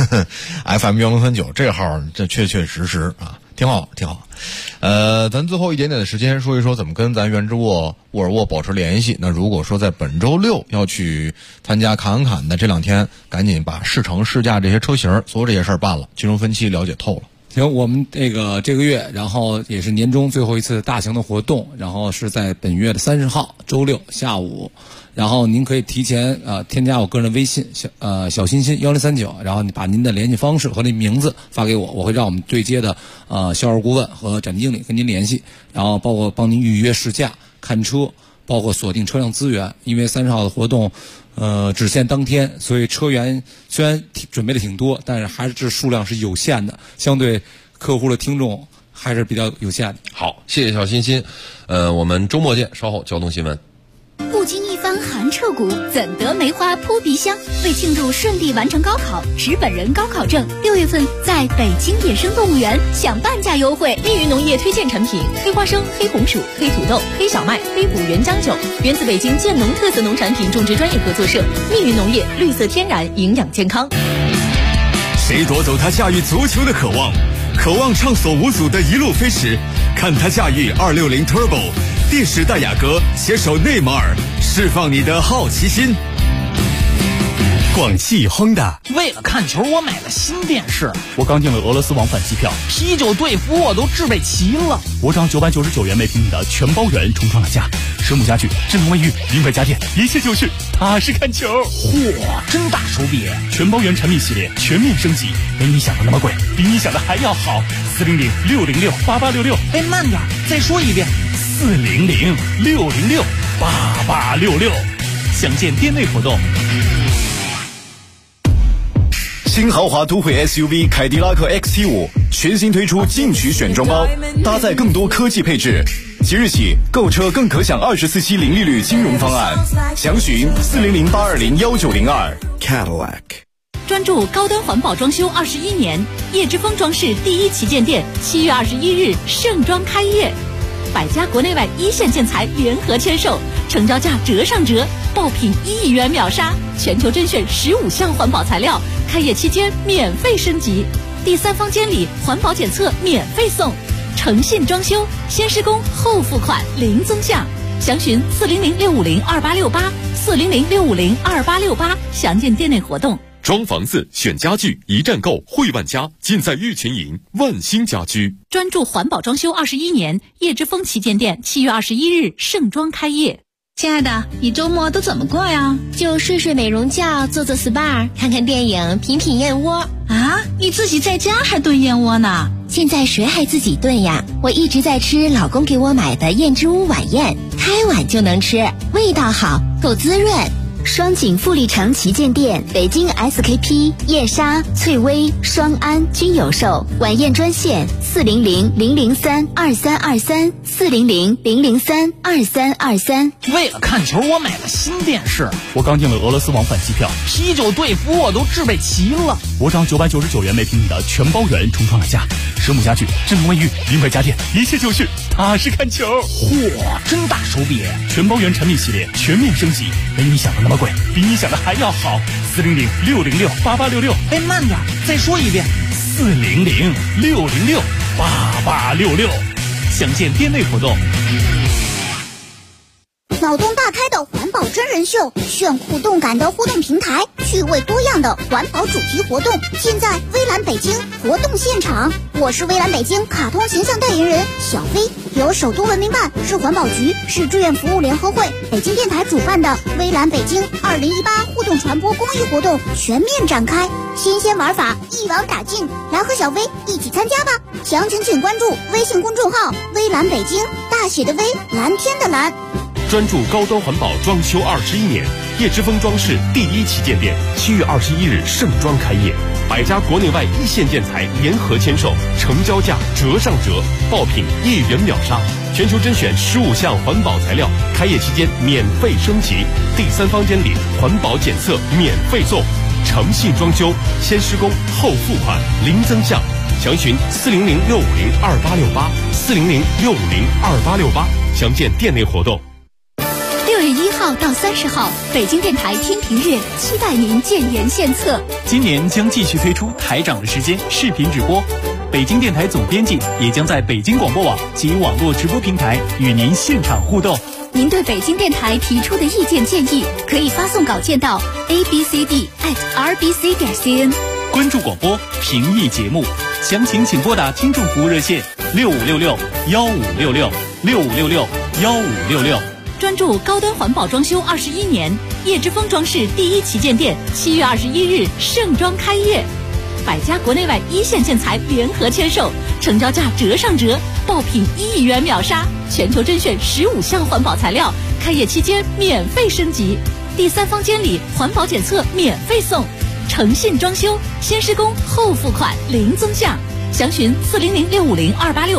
FM1039这号，这确实啊，挺好。咱最后一点点的时间说一说怎么跟咱原之沃尔沃保持联系。那如果说在本周六要去参加侃的这2天，赶紧把试乘试驾这些车型，所有这些事儿办了，金融分期了解透了。 行，我们这个月，然后也是年终最后一次大型的活动，然后是在本月的30号周六下午，然后您可以提前添加我个人的微信小欣欣1039，然后你把您的联系方式和那名字发给我，我会让我们对接的销售顾问和展经理跟您联系，然后包括帮您预约试驾、看车，包括锁定车辆资源。因为30号的活动只限当天，所以车源虽然准备的挺多，但是还是数量是有限的，相对客户的听众还是比较有限的。 好，谢谢小欣欣，我们周末见，稍后交通新闻。 不经一番寒彻骨，怎得梅花扑鼻香？为庆祝顺利完成高考，持本人高考证，6月份在北京野生动物园享半价优惠。密云农业推荐产品：黑花生、黑红薯、黑土豆、黑小麦、黑五原浆酒，源自北京建农特色农产品种植专业合作社。密云农业，绿色天然，营养健康。 谁夺走他驾驭足球的渴望？渴望畅所无阻的一路飞驰，看他驾驭260 Turbo， 电时代雅阁携手内马尔，释放你的好奇心。广汽亨达， 为了看球，我买了新电视。我刚订了俄罗斯往返机票，啤酒、队服我都置备齐了。我涨999元每平米的全包圆重创了价，蛇母家具、智能卫浴、名牌家电，一切就绪，踏实看球。嚯，真大手笔！全包圆产品系列全面升级，没你想的那么贵，比你想的还要好。400-606-8866，哎，慢点，再说一遍，400-606-8866。详见店内活动。 新豪华都会 SUV 凯迪拉克 XT5 全新推出进取选装包，搭载更多科技配置。即日起购车更可享24期零利率金融方案，详询400-820-1902 Cadillac。 专注高端环保装修21年，叶之峰装饰第1旗舰店7月21日盛装开业，百家国内外一线建材联合签售，成交价折上折，爆品1亿元秒杀，全球甄选15项环保材料，开业期间免费升级，第3方监理环保检测免费送，诚信装修，先施工后付款零增项，详询400-650-2868 400-650-2868，详见店内活动。 装房子选家具，一站购汇万家，尽在玉群营万兴家居。 专注环保装修21年，叶之峰旗舰店7月21日盛装开业。 亲爱的，你周末都怎么过呀？就睡睡美容觉，做做 SPA， 看看电影，品品燕窝。 啊，你自己在家还炖燕窝呢？ 现在谁还自己炖呀？我一直在吃老公给我买的燕之屋晚宴，开碗就能吃，味道好，够滋润。 双井富力城旗舰店，北京 SKP、叶莎、翠微、双安均有售。晚宴专线400-003-2323 400-003-2323。 为了看球，我买了新电视。我刚订了俄罗斯往返机票，啤酒、队服我都置备齐了。我涨999元每平米的全包圆重创了价，蛇母家具、智能卫浴、名牌家电，一切就绪，踏实看球。嚯，真大手笔！全包圆产品系列全面升级，没你想的那么贵，比你想的还要好。400-606-8866，哎，慢点，再说一遍400-606-8866，详见店内活动。 脑洞大开的环保真人秀，炫酷动感的互动平台，趣味多样的环保主题活动，现在微蓝北京活动现场。我是微蓝北京卡通形象代言人小飞，由首都文明办、市环保局、市志愿服务联合会、北京电台主办的微蓝北京2018互动传播公益活动全面展开，新鲜玩法一网打尽，来和小飞一起参加吧！详情请关注微信公众号微蓝北京，大写的微，蓝天的蓝。 专注高端环保装修21年，叶之峰装饰第1旗舰店7月21日盛装开业，100家国内外一线建材联合签售，成交价折上折，爆品1元秒杀，全球甄选15项环保材料，开业期间免费升级，第3方监理环保检测免费送，诚信装修，先施工后付款，零增项，详询400-650-2868，400-650-2868，详见店内活动。 6月1号到30号，北京电台天平日，期待您建言献策。 今年将继续推出台长的时间视频直播，北京电台总编辑也将在北京广播网及网络直播平台与您现场互动。 您对北京电台提出的意见建议，可以发送稿件到 abcd@rbc.cn。 关注广播，评议节目，详情请拨打听众服务热线6566-1566，6566-1566。 专注高端环保装修21年，叶之峰装饰第1旗舰店7月21日盛装开业，100家国内外一线建材联合签售，成交价折上折，爆品1元秒杀，全球甄选15项环保材料，开业期间免费升级，第3方监理环保检测免费送，诚信装修，先施工后付款，零增项，详询400-650-2868。